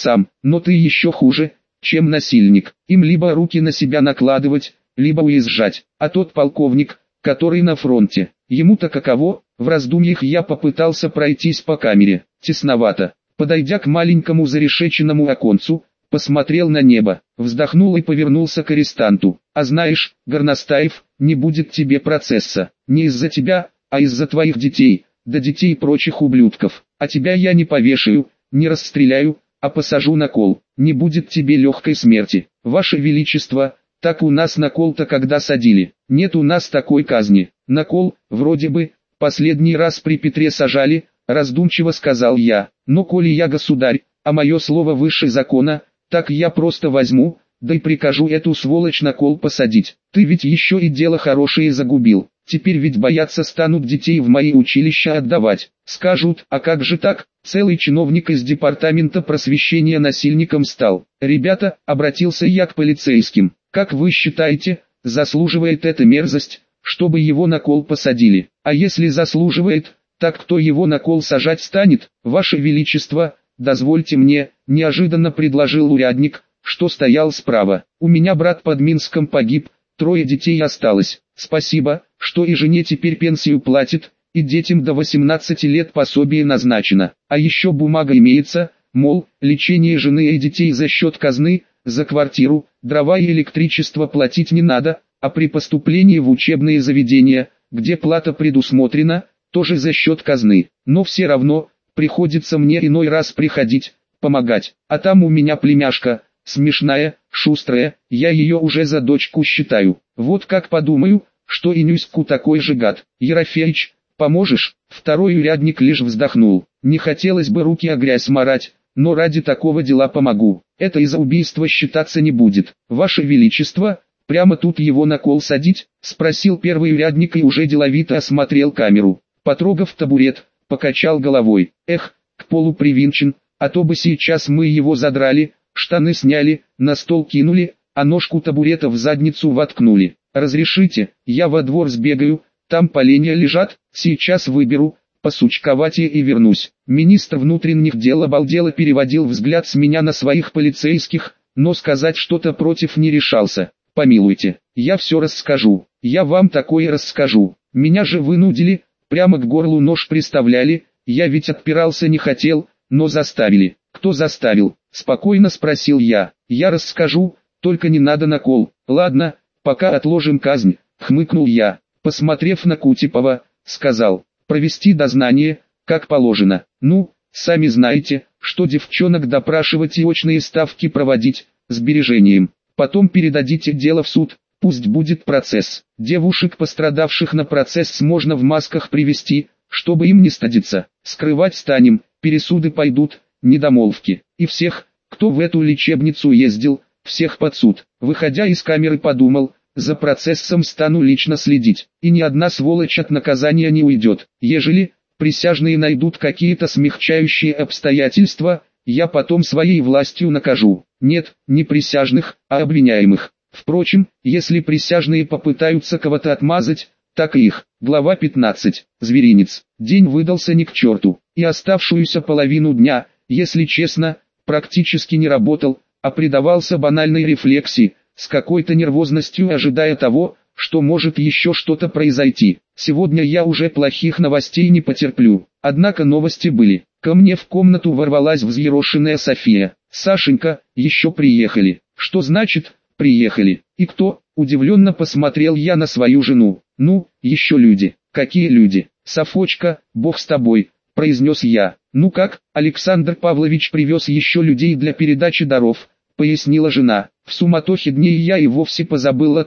но ты еще хуже, чем насильник. Им либо руки на себя накладывать, либо уезжать. А тот полковник, который на фронте, ему-то каково? В раздумьях я попытался пройтись по камере. Тесновато. Подойдя к маленькому зарешеченному оконцу, посмотрел на небо, вздохнул и повернулся к арестанту. А знаешь, Горностаев, не будет тебе процесса. Не из-за тебя, а из-за твоих детей, да детей прочих ублюдков. А тебя я не повешаю, не расстреляю, а посажу на кол. Не будет тебе легкой смерти. Ваше Величество, так у нас на кол-то когда садили. Нет у нас такой казни. На кол, вроде бы, последний раз при Петре сажали, раздумчиво сказал я. Но коли я государь, а мое слово выше закона, так я просто возьму, да и прикажу эту сволочь на кол посадить. Ты ведь еще и дело хорошее загубил. Теперь ведь бояться станут детей в мои училища отдавать. Скажут, а как же так? Целый чиновник из департамента просвещения насильником стал. Ребята, обратился я к полицейским. Как вы считаете, заслуживает эта мерзость, чтобы его на кол посадили? А если заслуживает, так кто его на кол сажать станет? Ваше Величество, дозвольте мне, неожиданно предложил урядник, что стоял справа. У меня брат под Минском погиб, 3 детей осталось. Спасибо, что и жене теперь пенсию платит, и детям до 18 лет пособие назначено. А еще бумага имеется, мол, лечение жены и детей за счет казны, за квартиру, дрова и электричество платить не надо, а при поступлении в учебные заведения, где плата предусмотрена, тоже за счет казны. Но все равно, приходится мне иной раз приходить, помогать. А там у меня племяшка, смешная, шустрая, я ее уже за дочку считаю. Вот как подумаю, что и Нюську такой же гад. Ерофеич, поможешь? Второй урядник лишь вздохнул. Не хотелось бы руки о грязь марать, но ради такого дела помогу. Это из-за убийства считаться не будет. Ваше Величество, прямо тут его на кол садить? Спросил первый урядник и уже деловито осмотрел камеру. Потрогав табурет, покачал головой. Эх, к полу привинчен, а то бы сейчас мы его задрали, штаны сняли, на стол кинули, а ножку табурета в задницу воткнули. Разрешите, я во двор сбегаю, там поленья лежат, сейчас выберу, посучковатее и вернусь. Министр внутренних дел обалдело переводил взгляд с меня на своих полицейских, но сказать что-то против не решался. Помилуйте, я все расскажу, я вам такое расскажу. Меня же вынудили, прямо к горлу нож приставляли, я ведь отпирался не хотел, но заставили. Кто заставил? Спокойно спросил я. Я расскажу, только не надо на кол. Ладно, пока отложим казнь, хмыкнул я. Посмотрев на Кутепова, сказал, провести дознание, как положено. Ну, сами знаете, что девчонок допрашивать и очные ставки проводить, сбережением. Потом передадите дело в суд, пусть будет процесс. Девушек, пострадавших на процесс, можно в масках привести, чтобы им не стыдиться. Скрывать станем, пересуды пойдут, недомолвки. И всех, кто в эту лечебницу ездил, всех под суд. Выходя из камеры, подумал, за процессом стану лично следить. И ни одна сволочь от наказания не уйдет. Ежели присяжные найдут какие-то смягчающие обстоятельства, я потом своей властью накажу. Нет, не присяжных, а обвиняемых. Впрочем, если присяжные попытаются кого-то отмазать, так и их. Глава 15. Зверинец. День выдался ни к черту. И оставшуюся половину дня, если честно, практически не работал, а предавался банальной рефлексии, с какой-то нервозностью ожидая того, что может еще что-то произойти. Сегодня я уже плохих новостей не потерплю. Однако новости были. Ко мне в комнату ворвалась взъерошенная София. «Сашенька, еще приехали». «Что значит, приехали? И кто?» Удивленно посмотрел я на свою жену. «Ну, еще люди». «Какие люди?» «Софочка, бог с тобой», произнес я. «Ну как, Александр Павлович привез еще людей для передачи даров», пояснила жена. В суматохе дней я и вовсе позабыл о том,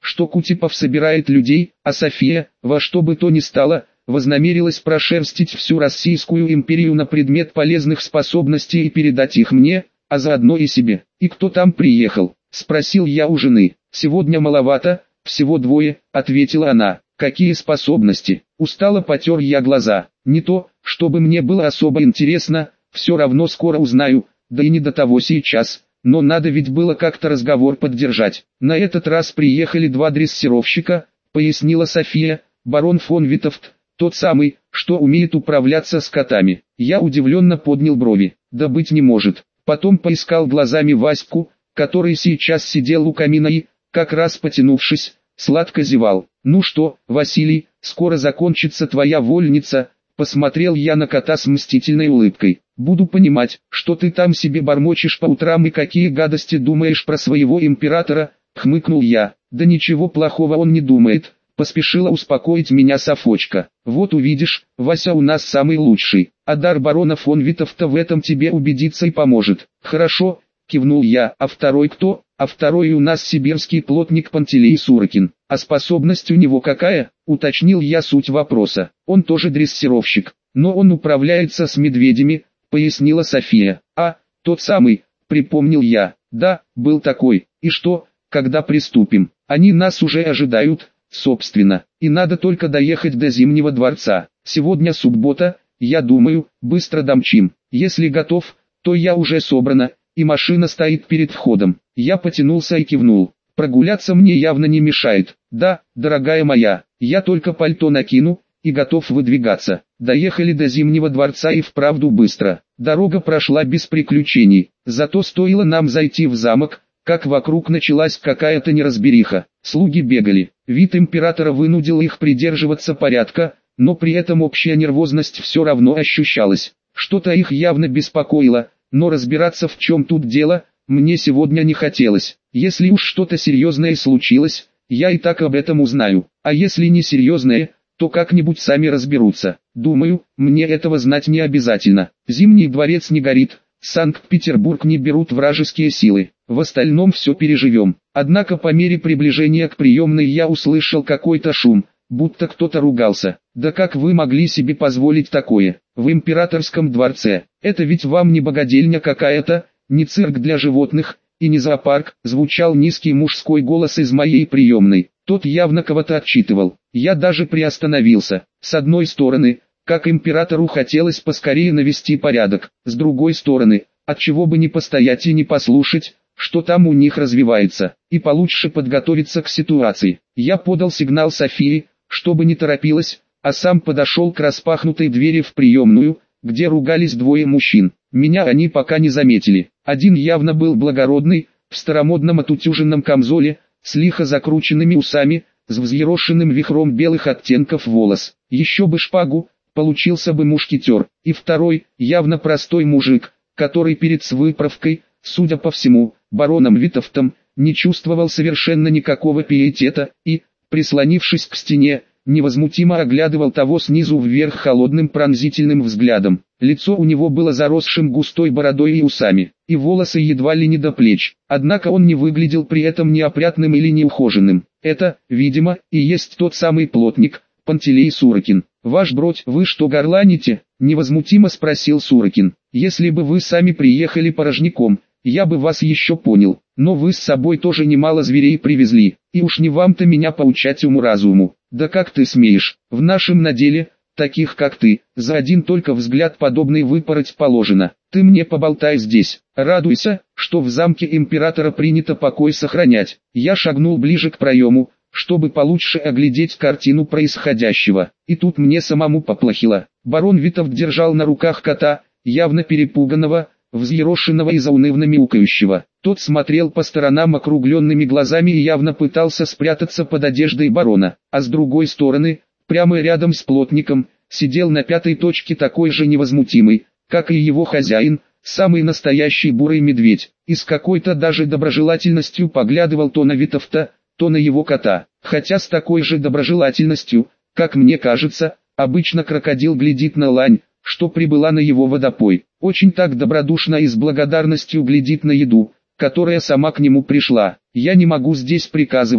что Кутепов собирает людей, а София, во что бы то ни стало, вознамерилась прошерстить всю Российскую империю на предмет полезных способностей и передать их мне, а заодно и себе. «И кто там приехал?» – спросил я у жены. «Сегодня маловато, всего двое», – ответила она. «Какие способности?» Устало потер я глаза. «Не то, чтобы мне было особо интересно, все равно скоро узнаю, да и не до того сейчас, но надо ведь было как-то разговор поддержать. На этот раз приехали два дрессировщика», – пояснила София, «барон фон Витовт, тот самый, что умеет управляться с котами». Я удивленно поднял брови. «Да быть не может». Потом поискал глазами Ваську, который сейчас сидел у камина и, как раз потянувшись, сладко зевал. «Ну что, Василий, скоро закончится твоя вольница», — посмотрел я на кота с мстительной улыбкой. «Буду понимать, что ты там себе бормочешь по утрам и какие гадости думаешь про своего императора», — хмыкнул я. «Да ничего плохого он не думает», — поспешила успокоить меня Софочка. «Вот увидишь, Вася у нас самый лучший, а дар барона фон Витовта в этом тебе убедиться и поможет». «Хорошо», — кивнул я. «А второй кто?» «А второй у нас сибирский плотник Пантелей Сурокин». «А способность у него какая?» — уточнил я суть вопроса. «Он тоже дрессировщик, но он управляется с медведями», — пояснила София. «А, тот самый», — припомнил я. «Да, был такой. И что, когда приступим? Они нас уже ожидают, собственно, и надо только доехать до Зимнего дворца. Сегодня суббота, я думаю, быстро домчим. Если готов, то я уже собрана, и машина стоит перед входом». Я потянулся и кивнул. «Прогуляться мне явно не мешает». «Да, дорогая моя, я только пальто накину, и готов выдвигаться». Доехали до Зимнего дворца и вправду быстро. Дорога прошла без приключений, зато стоило нам зайти в замок, как вокруг началась какая-то неразбериха. Слуги бегали, вид императора вынудил их придерживаться порядка, но при этом общая нервозность все равно ощущалась. Что-то их явно беспокоило, но разбираться в чем тут дело, мне сегодня не хотелось. Если уж что-то серьезное случилось, я и так об этом узнаю, а если не серьезное, то как-нибудь сами разберутся. Думаю, мне этого знать не обязательно. Зимний дворец не горит, Санкт-Петербург не берут вражеские силы, в остальном все переживем. Однако по мере приближения к приемной я услышал какой-то шум, будто кто-то ругался. «Да как вы могли себе позволить такое? В императорском дворце? Это ведь вам не богадельня какая-то, не цирк для животных, и не зоопарк», звучал низкий мужской голос из моей приемной. Тот явно кого-то отчитывал. Я даже приостановился. С одной стороны, как императору хотелось поскорее навести порядок, с другой стороны, отчего бы не постоять и не послушать, что там у них развивается, и получше подготовиться к ситуации. Я подал сигнал Софии, чтобы не торопилась, а сам подошел к распахнутой двери в приемную, где ругались двое мужчин. Меня они пока не заметили. Один явно был благородный, в старомодном отутюженном камзоле, с лихо закрученными усами, с взъерошенным вихром белых оттенков волос. Еще бы шпагу, получился бы мушкетер. И второй, явно простой мужик, который перед выправкой, судя по всему, бароном Витовтом, не чувствовал совершенно никакого пиетета и, прислонившись к стене, невозмутимо оглядывал того снизу вверх холодным пронзительным взглядом. Лицо у него было заросшим густой бородой и усами, и волосы едва ли не до плеч, однако он не выглядел при этом неопрятным или неухоженным. Это, видимо, и есть тот самый плотник, Пантелей Сурокин. «Ваш бродь, вы что горланите?» — невозмутимо спросил Сурокин. «Если бы вы сами приехали порожняком, я бы вас еще понял, но вы с собой тоже немало зверей привезли, и уж не вам-то меня поучать уму-разуму. Да как ты смеешь, в нашем наделе, таких как ты, за один только взгляд подобный выпороть положено. Ты мне поболтай здесь, радуйся, что в замке императора принято покой сохранять». Я шагнул ближе к проему, чтобы получше оглядеть картину происходящего, и тут мне самому поплохело. Барон Витовт держал на руках кота, явно перепуганного, взъерошенного и заунывно мяукающего. Тот смотрел по сторонам округленными глазами и явно пытался спрятаться под одеждой барона, а с другой стороны, прямо рядом с плотником, сидел на пятой точке такой же невозмутимый, как и его хозяин, самый настоящий бурый медведь, и с какой-то даже доброжелательностью поглядывал то на Витовта, то на его кота, хотя с такой же доброжелательностью, как мне кажется, обычно крокодил глядит на лань, что прибыла на его водопой, очень так добродушно и с благодарностью глядит на еду, которая сама к нему пришла. «Я не могу здесь приказывать»,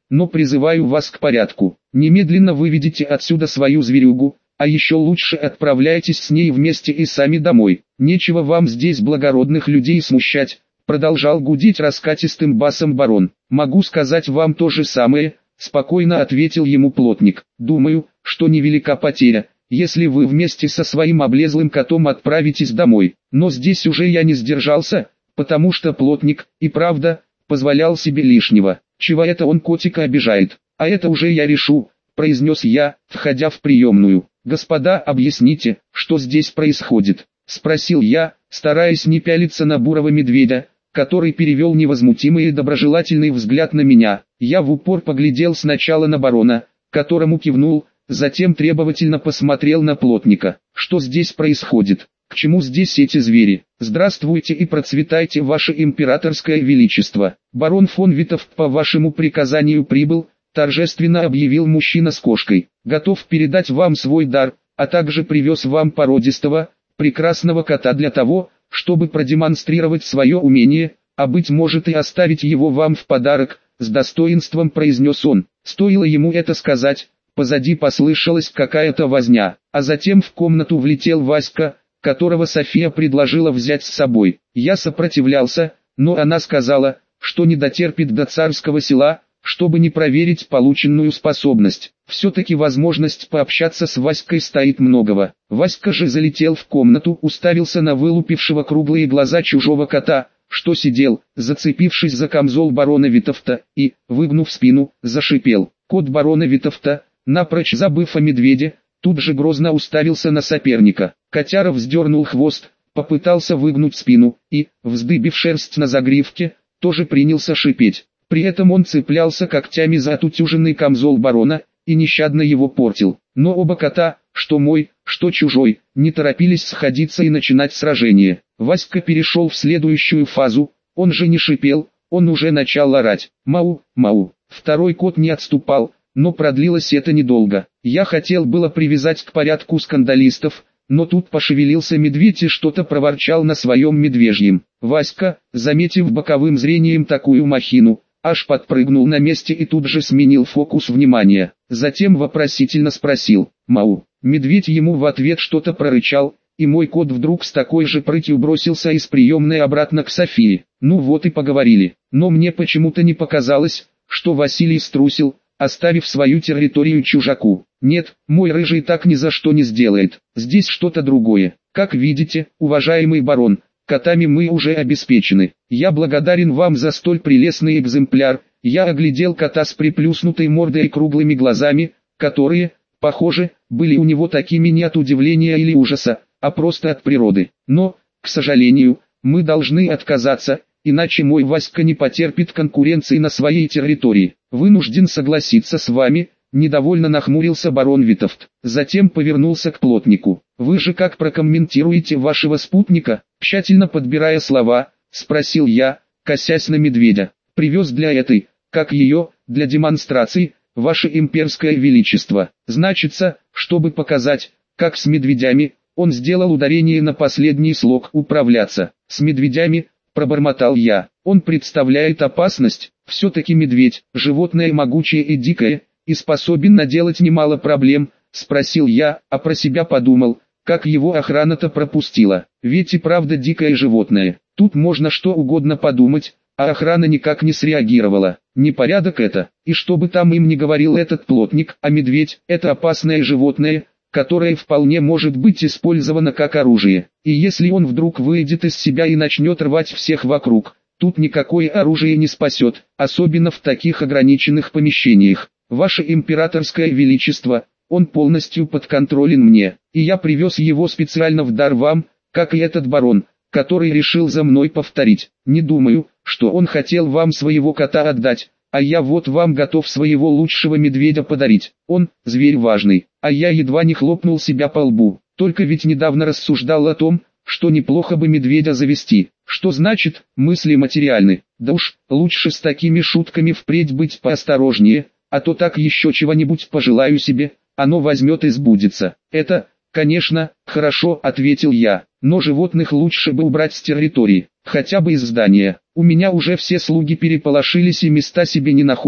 но призываю вас к порядку. Немедленно выведите отсюда свою зверюгу, а еще лучше отправляйтесь с ней вместе и сами домой. Нечего вам здесь благородных людей смущать, продолжал гудеть раскатистым басом барон. Могу сказать вам то же самое, спокойно ответил ему плотник. Думаю, что невелика потеря, если вы вместе со своим облезлым котом отправитесь домой. Но здесь уже я не сдержался, потому что плотник, и правда, позволял себе лишнего. Чего это он котика обижает? А это уже я решу, произнес я, входя в приемную. Господа, объясните, что здесь происходит? Спросил я, стараясь не пялиться на бурого медведя, который перевел невозмутимый и доброжелательный взгляд на меня. Я в упор поглядел сначала на барона, которому кивнул, затем требовательно посмотрел на плотника. Что здесь происходит? К чему здесь эти звери? Здравствуйте и процветайте, ваше императорское величество. Барон фон Витовт по вашему приказанию прибыл, торжественно объявил мужчина с кошкой. Готов передать вам свой дар, а также привез вам породистого, прекрасного кота для того, чтобы продемонстрировать свое умение, а быть может и оставить его вам в подарок, с достоинством произнес он. Стоило ему это сказать, позади послышалась какая-то возня, а затем в комнату влетел Васька, которого София предложила взять с собой. Я сопротивлялся, но она сказала, что не дотерпит до царского села, чтобы не проверить полученную способность. Все-таки возможность пообщаться с Васькой стоит многого. Васька же залетел в комнату, уставился на вылупившего круглые глаза чужого кота, что сидел, зацепившись за камзол барона Витовта, и, выгнув спину, зашипел. Кот барона Витовта, напрочь забыв о медведе, тут же грозно уставился на соперника. Котяра вздернул хвост, попытался выгнуть спину, и, вздыбив шерсть на загривке, тоже принялся шипеть. При этом он цеплялся когтями за отутюженный камзол барона, и нещадно его портил. Но оба кота, что мой, что чужой, не торопились сходиться и начинать сражение. Васька перешел в следующую фазу, он же не шипел, он уже начал орать. Мау, мау. Второй кот не отступал, но продлилось это недолго. Я хотел было привязать к порядку скандалистов, но тут пошевелился медведь и что-то проворчал на своем медвежьем. Васька, заметив боковым зрением такую махину, аж подпрыгнул на месте и тут же сменил фокус внимания. Затем вопросительно спросил: «Мау». Медведь ему в ответ что-то прорычал, и мой кот вдруг с такой же прытью бросился из приемной обратно к Софии. Ну вот и поговорили. Но мне почему-то не показалось, что Василий струсил, оставив свою территорию чужаку. Нет, мой рыжий так ни за что не сделает. Здесь что-то другое. Как видите, уважаемый барон, котами мы уже обеспечены. Я благодарен вам за столь прелестный экземпляр. Я оглядел кота с приплюснутой мордой и круглыми глазами, которые, похоже, были у него такими не от удивления или ужаса, а просто от природы. Но, к сожалению, мы должны отказаться, иначе мой Васька не потерпит конкуренции на своей территории. Вынужден согласиться с вами, недовольно нахмурился барон Витовт. Затем повернулся к плотнику. Вы же как прокомментируете вашего спутника? Тщательно подбирая слова, спросил я, косясь на медведя. Привез для этой, как ее, для демонстрации, ваше имперское величество. Значится, чтобы показать, как с медведями, он сделал ударение на последний слог «управляться». С медведями, пробормотал я. Он представляет опасность, все-таки медведь, животное могучее и дикое, и способен наделать немало проблем, спросил я, а про себя подумал, как его охрана-то пропустила. Ведь и правда дикое животное. Тут можно что угодно подумать, а охрана никак не среагировала. Непорядок это, и что бы там им ни говорил этот плотник, а медведь – это опасное животное, которое вполне может быть использовано как оружие. И если он вдруг выйдет из себя и начнет рвать всех вокруг, тут никакое оружие не спасет, особенно в таких ограниченных помещениях. Ваше императорское величество, он полностью подконтролен мне, и я привез его специально в дар вам, как и этот барон, который решил за мной повторить. Не думаю, что он хотел вам своего кота отдать, а я вот вам готов своего лучшего медведя подарить. Он, зверь важный, а я едва не хлопнул себя по лбу. Только ведь недавно рассуждал о том, что неплохо бы медведя завести. Что значит, мысли материальны? Да уж, лучше с такими шутками впредь быть поосторожнее, а то так еще чего-нибудь пожелаю себе, оно возьмет и сбудется. Это, конечно, хорошо, ответил я, но животных лучше бы убрать с территории, хотя бы из здания. У меня уже все слуги переполошились и места себе не находят,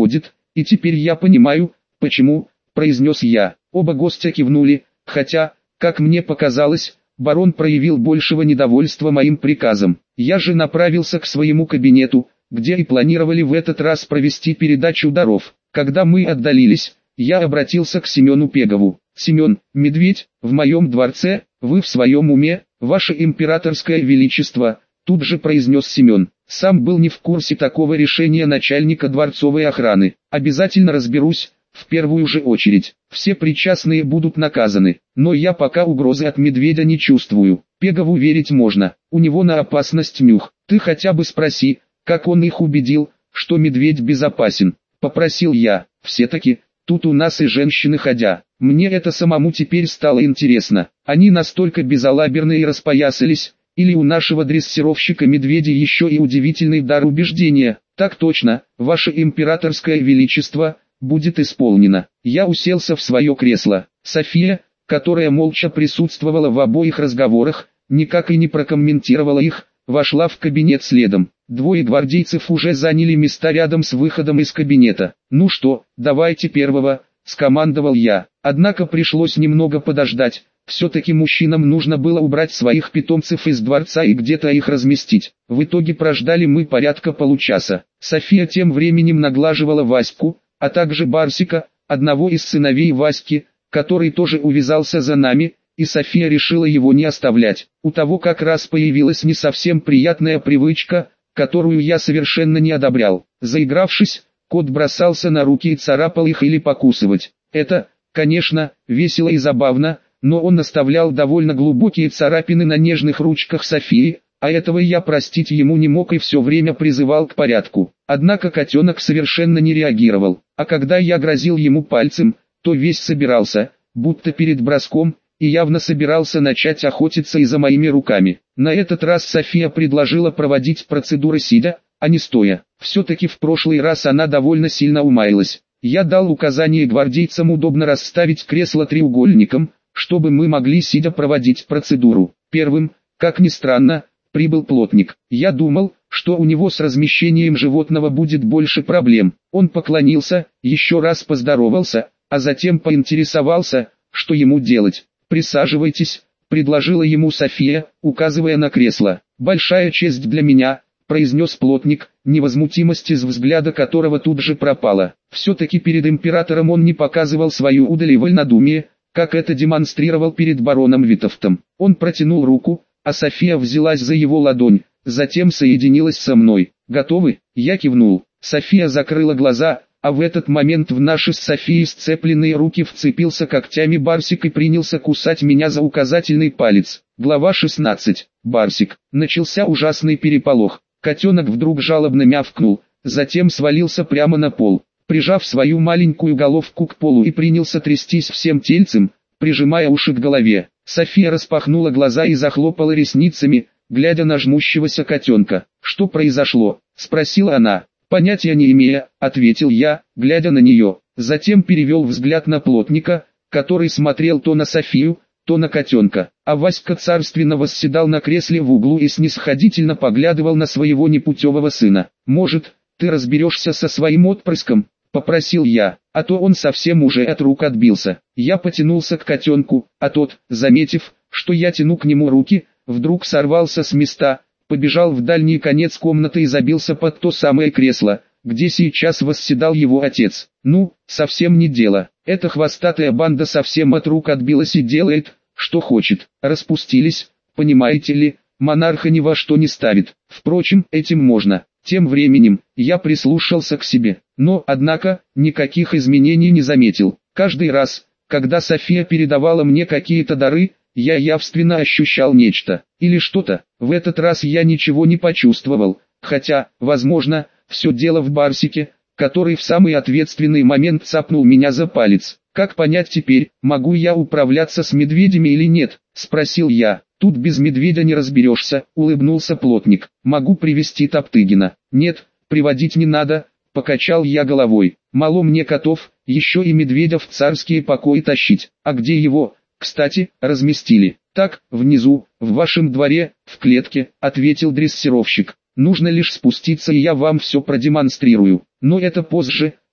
И теперь я понимаю, почему, произнес я. Оба гостя кивнули, хотя, как мне показалось, барон проявил большего недовольства моим приказом. Я же направился к своему кабинету, где и планировали в этот раз провести передачу даров. Когда мы отдалились, я обратился к Семену Пегову. «Семен, медведь, в моем дворце, вы в своем уме, ваше императорское величество», тут же произнес Семен. Сам был не в курсе такого решения начальника дворцовой охраны. «Обязательно разберусь, в первую же очередь. Все причастные будут наказаны, но я пока угрозы от медведя не чувствую. Пегову верить можно, у него на опасность нюх. Ты хотя бы спроси, как он их убедил, что медведь безопасен», попросил я. «Все-таки, тут у нас и женщины ходя. Мне это самому теперь стало интересно. Они настолько безалаберны и распоясались, или у нашего дрессировщика медведя еще и удивительный дар убеждения?» «Так точно, ваше императорское величество, будет исполнено». Я уселся в свое кресло. София, которая молча присутствовала в обоих разговорах, никак и не прокомментировала их, вошла в кабинет следом. Двое гвардейцев уже заняли места рядом с выходом из кабинета. «Ну что, давайте первого», — скомандовал я. Однако пришлось немного подождать. Все-таки мужчинам нужно было убрать своих питомцев из дворца и где-то их разместить. В итоге прождали мы порядка получаса. София тем временем наглаживала Ваську, а также Барсика, одного из сыновей Васьки, который тоже увязался за нами, и София решила его не оставлять. У того как раз появилась не совсем приятная привычка, которую я совершенно не одобрял. Заигравшись, кот бросался на руки и царапал их или покусывать. Это, конечно, весело и забавно, но он оставлял довольно глубокие царапины на нежных ручках Софии, а этого я простить ему не мог и все время призывал к порядку. Однако котенок совершенно не реагировал, а когда я грозил ему пальцем, то весь собирался, будто перед броском, и явно собирался начать охотиться и за моими руками. На этот раз София предложила проводить процедуры сидя, а не стоя. Все-таки в прошлый раз она довольно сильно умаялась. Я дал указание гвардейцам удобно расставить кресло треугольником, чтобы мы могли сидя проводить процедуру. Первым, как ни странно, прибыл плотник. Я думал, что у него с размещением животного будет больше проблем. Он поклонился, еще раз поздоровался, а затем поинтересовался, что ему делать. «Присаживайтесь», — предложила ему София, указывая на кресло. «Большая честь для меня», — произнес плотник, невозмутимость из взгляда которого тут же пропала. Все-таки перед императором он не показывал свою удаль и вольнодумие, как это демонстрировал перед бароном Витовтом. Он протянул руку, а София взялась за его ладонь, затем соединилась со мной. «Готовы?» Я кивнул. София закрыла глаза, а в этот момент в наши с Софией сцепленные руки вцепился когтями Барсик и принялся кусать меня за указательный палец. Глава 16. Барсик. Начался ужасный переполох. Котенок вдруг жалобно мявкнул, затем свалился прямо на пол, прижав свою маленькую головку к полу и принялся трястись всем тельцем, прижимая уши к голове. София распахнула глаза и захлопала ресницами, глядя на жмущегося котенка. «Что произошло?» — спросила она. «Понятия не имея», — ответил я, глядя на нее. Затем перевел взгляд на плотника, который смотрел то на Софию, то на котенка. А Васька царственно восседал на кресле в углу и снисходительно поглядывал на своего непутевого сына. «Может, ты разберешься со своим отпрыском?» — попросил я, а то он совсем уже от рук отбился. Я потянулся к котенку, а тот, заметив, что я тяну к нему руки, вдруг сорвался с места, побежал в дальний конец комнаты и забился под то самое кресло, где сейчас восседал его отец. Ну, совсем не дело. Эта хвостатая банда совсем от рук отбилась и делает, что хочет. Распустились, понимаете ли, монарха ни во что не ставит. Впрочем, этим можно. Тем временем, я прислушался к себе, но, однако, никаких изменений не заметил. Каждый раз, когда София передавала мне какие-то дары, я явственно ощущал нечто, или что-то. В этот раз я ничего не почувствовал, хотя, возможно, все дело в Барсике, который в самый ответственный момент цапнул меня за палец. «Как понять теперь, могу я управляться с медведями или нет?» — спросил я. «Тут без медведя не разберешься», — улыбнулся плотник. «Могу привести Топтыгина». «Нет, приводить не надо», — покачал я головой. «Мало мне котов, еще и медведя в царские покои тащить. А где его, кстати, разместили?» «Так, внизу, в вашем дворе, в клетке», — ответил дрессировщик. «Нужно лишь спуститься и я вам все продемонстрирую. Но это позже»,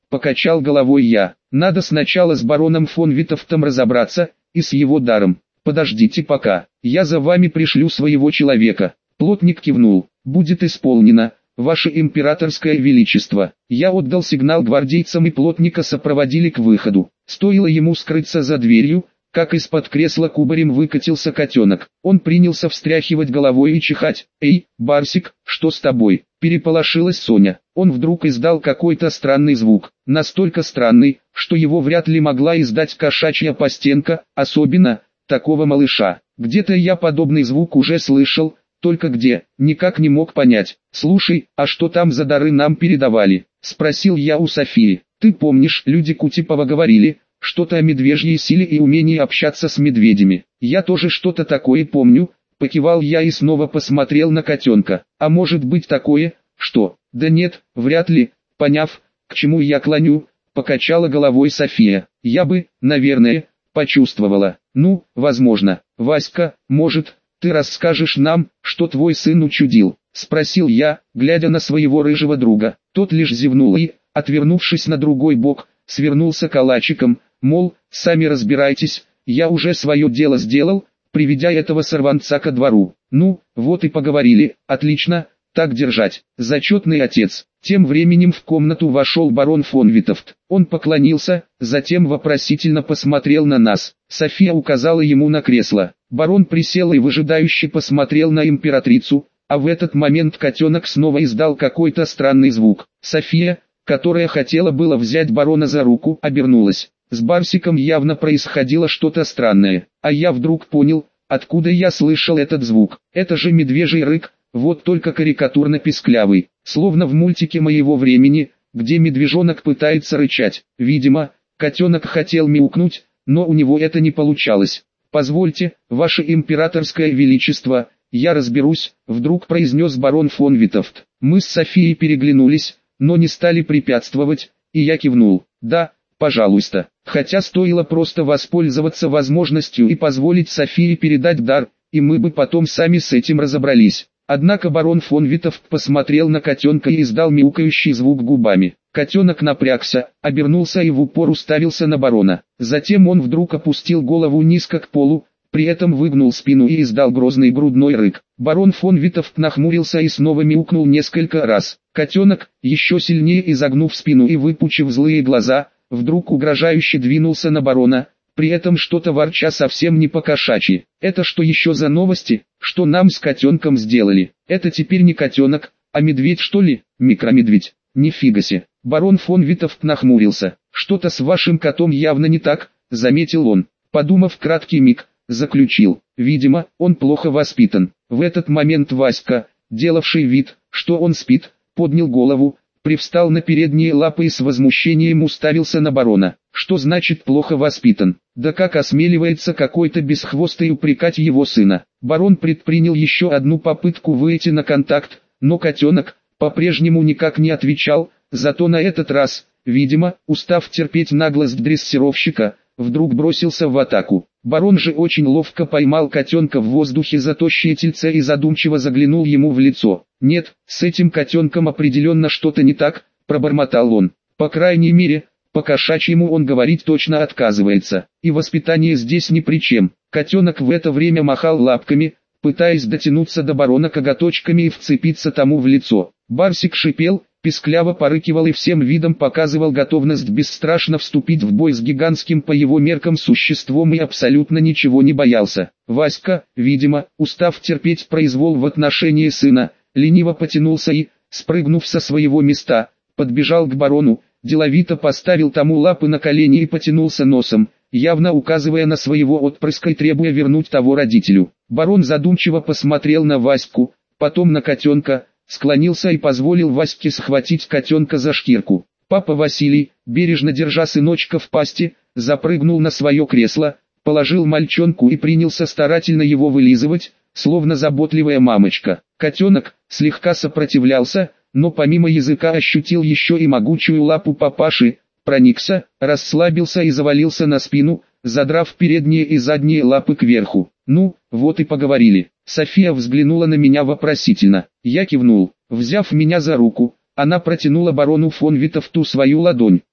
покачал головой я. Надо сначала с бароном фон Витовтом разобраться, и с его даром. Подождите пока, я за вами пришлю своего человека. Плотник кивнул. Будет исполнено, ваше императорское величество. Я отдал сигнал гвардейцам и плотника сопроводили к выходу. Стоило ему скрыться за дверью, как из-под кресла кубарем выкатился котенок. Он принялся встряхивать головой и чихать. «Эй, Барсик, что с тобой?» Переполошилась Соня. Он вдруг издал какой-то странный звук. Настолько странный, что его вряд ли могла издать кошачья постенка, особенно такого малыша. Где-то я подобный звук уже слышал, только где, никак не мог понять. «Слушай, а что там за дары нам передавали?» — спросил я у Софии. «Ты помнишь, люди Кутипова говорили, что-то о медвежьей силе и умении общаться с медведями?» «Я тоже что-то такое помню», — покивал я и снова посмотрел на котенка. «А может быть такое, что?» «Да нет, вряд ли», — поняв, к чему я клоню, покачала головой София. «Я бы, наверное, почувствовала. Ну, возможно. Васька, может, ты расскажешь нам, что твой сын учудил?» — спросил я, глядя на своего рыжего друга. Тот лишь зевнул и, отвернувшись на другой бок, свернулся калачиком, мол, сами разбирайтесь, я уже свое дело сделал, приведя этого сорванца ко двору. «Ну, вот и поговорили, отлично, так держать, зачетный отец». Тем временем в комнату вошел барон фон Витовт. Он поклонился, затем вопросительно посмотрел на нас. София указала ему на кресло. Барон присел и выжидающе посмотрел на императрицу, а в этот момент котенок снова издал какой-то странный звук. София, которая хотела было взять барона за руку, обернулась. С Барсиком явно происходило что-то странное, а я вдруг понял, откуда я слышал этот звук. Это же медвежий рык, вот только карикатурно-писклявый, словно в мультике моего времени, где медвежонок пытается рычать. Видимо, котенок хотел мяукнуть, но у него это не получалось. «Позвольте, ваше императорское величество, я разберусь», — вдруг произнес барон фон Витовт. Мы с Софией переглянулись, но не стали препятствовать, и я кивнул. «Да, пожалуйста», хотя стоило просто воспользоваться возможностью и позволить Софии передать дар, и мы бы потом сами с этим разобрались. Однако барон фон Витовт посмотрел на котенка и издал мяукающий звук губами. Котенок напрягся, обернулся и в упор уставился на барона. Затем он вдруг опустил голову низко к полу, при этом выгнул спину и издал грозный грудной рык. Барон фон Витовт нахмурился и снова мяукнул несколько раз. Котенок, еще сильнее изогнув спину и выпучив злые глаза, вдруг угрожающе двинулся на барона, при этом что-то ворча совсем не по-кошачьи. «Это что еще за новости, что нам с котенком сделали? Это теперь не котенок, а медведь что ли? Микромедведь? Нифига себе!» Барон фон Витовт нахмурился. «Что-то с вашим котом явно не так», — заметил он. Подумав краткий миг, заключил. «Видимо, он плохо воспитан». В этот момент Васька, делавший вид, что он спит, поднял голову, привстал на передние лапы и с возмущением уставился на барона. «Что значит плохо воспитан? Да как осмеливается какой-то бесхвостый упрекать его сына?» Барон предпринял еще одну попытку выйти на контакт, но котенок по-прежнему никак не отвечал, зато на этот раз, видимо, устав терпеть наглость дрессировщика, вдруг бросился в атаку. Барон же очень ловко поймал котенка в воздухе за тощее тельце и задумчиво заглянул ему в лицо. «Нет, с этим котенком определенно что-то не так», — пробормотал он. «По крайней мере, по-кошачьему он говорить точно отказывается, и воспитание здесь ни при чем». Котенок в это время махал лапками, пытаясь дотянуться до барона коготочками и вцепиться тому в лицо. Барсик шипел, пискляво порыкивал и всем видом показывал готовность бесстрашно вступить в бой с гигантским по его меркам существом и абсолютно ничего не боялся. Васька, видимо, устав терпеть произвол в отношении сына, лениво потянулся и, спрыгнув со своего места, подбежал к барону, деловито поставил тому лапы на колени и потянулся носом, явно указывая на своего отпрыска и требуя вернуть того родителю. Барон задумчиво посмотрел на Ваську, потом на котенка, склонился и позволил Ваське схватить котенка за шкирку. Папа Василий, бережно держа сыночка в пасти, запрыгнул на свое кресло, положил мальчонку и принялся старательно его вылизывать, словно заботливая мамочка. Котенок слегка сопротивлялся, но помимо языка ощутил еще и могучую лапу папаши, проникся, расслабился и завалился на спину, задрав передние и задние лапы кверху. «Ну, вот и поговорили». София взглянула на меня вопросительно. Я кивнул. Взяв меня за руку, она протянула барону фон Витовту свою ладонь.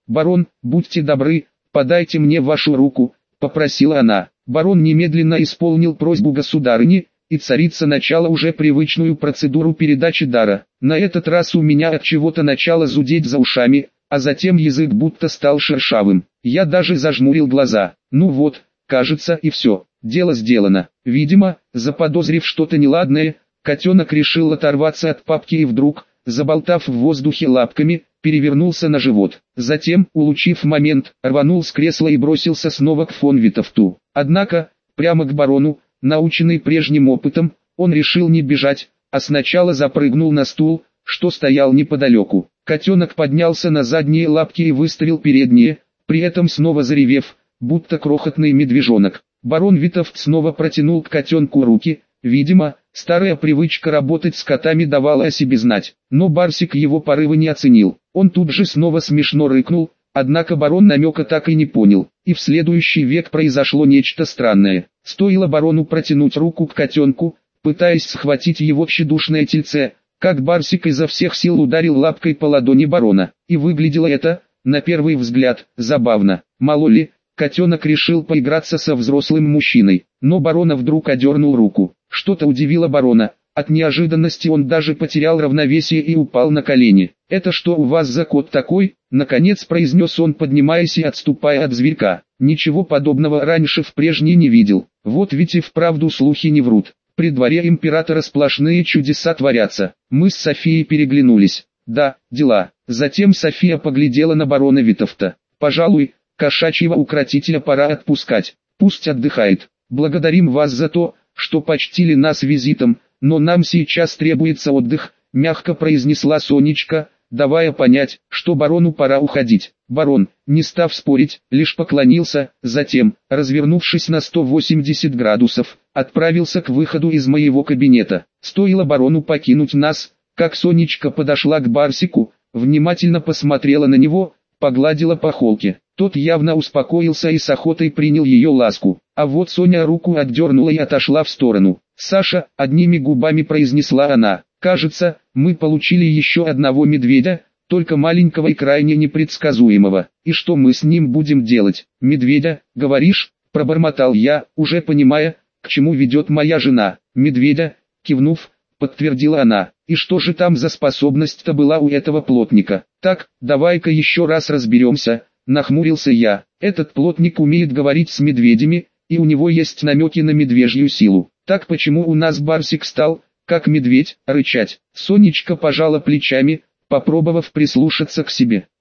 «Барон, будьте добры, подайте мне вашу руку», — попросила она. Барон немедленно исполнил просьбу государыни, и царица начала уже привычную процедуру передачи дара. На этот раз у меня от чего-то начало зудеть за ушами, а затем язык будто стал шершавым. Я даже зажмурил глаза. Ну вот, кажется, и все. Дело сделано. Видимо, заподозрив что-то неладное, котенок решил оторваться от папки и вдруг, заболтав в воздухе лапками, перевернулся на живот. Затем, улучив момент, рванул с кресла и бросился снова к фон Витовту. Однако, прямо к барону, наученный прежним опытом, он решил не бежать, а сначала запрыгнул на стул, что стоял неподалеку. Котенок поднялся на задние лапки и выставил передние, при этом снова заревев, будто крохотный медвежонок. Барон Витовт снова протянул к котенку руки, видимо, старая привычка работать с котами давала о себе знать. Но Барсик его порывы не оценил. Он тут же снова смешно рыкнул, однако барон намека так и не понял. И в следующий век произошло нечто странное. Стоило барону протянуть руку к котенку, пытаясь схватить его тщедушное тельце, как Барсик изо всех сил ударил лапкой по ладони барона. И выглядело это, на первый взгляд, забавно. Мало ли, котенок решил поиграться со взрослым мужчиной, но барона вдруг одернул руку. Что-то удивило барона, от неожиданности он даже потерял равновесие и упал на колени. «Это что у вас за кот такой?» — наконец произнес он, поднимаясь и отступая от зверька. «Ничего подобного раньше в прежней не видел. Вот ведь и вправду слухи не врут. При дворе императора сплошные чудеса творятся». Мы с Софией переглянулись. «Да, дела». Затем София поглядела на барона Витовта. «Пожалуй, кошачьего укротителя пора отпускать. Пусть отдыхает. Благодарим вас за то, что почтили нас визитом, но нам сейчас требуется отдых», — мягко произнесла Сонечка, давая понять, что барону пора уходить. Барон, не став спорить, лишь поклонился, затем, развернувшись на 180 градусов, отправился к выходу из моего кабинета. Стоило барону покинуть нас, как Сонечка подошла к Барсику, внимательно посмотрела на него, погладила по холке. Тот явно успокоился и с охотой принял ее ласку. А вот Соня руку отдернула и отошла в сторону. «Саша», — одними губами произнесла она, — «кажется, мы получили еще одного медведя, только маленького и крайне непредсказуемого. И что мы с ним будем делать?» «Медведя, говоришь?» — пробормотал я, уже понимая, к чему ведет моя жена. «Медведя», — кивнув, подтвердила она. «И что же там за способность-то была у этого плотника?» «Так, давай-ка еще раз разберемся», — нахмурился я. «Этот плотник умеет говорить с медведями, и у него есть намеки на медвежью силу. Так почему у нас Барсик стал, как медведь, рычать?» Сонечка пожала плечами, попробовав прислушаться к себе.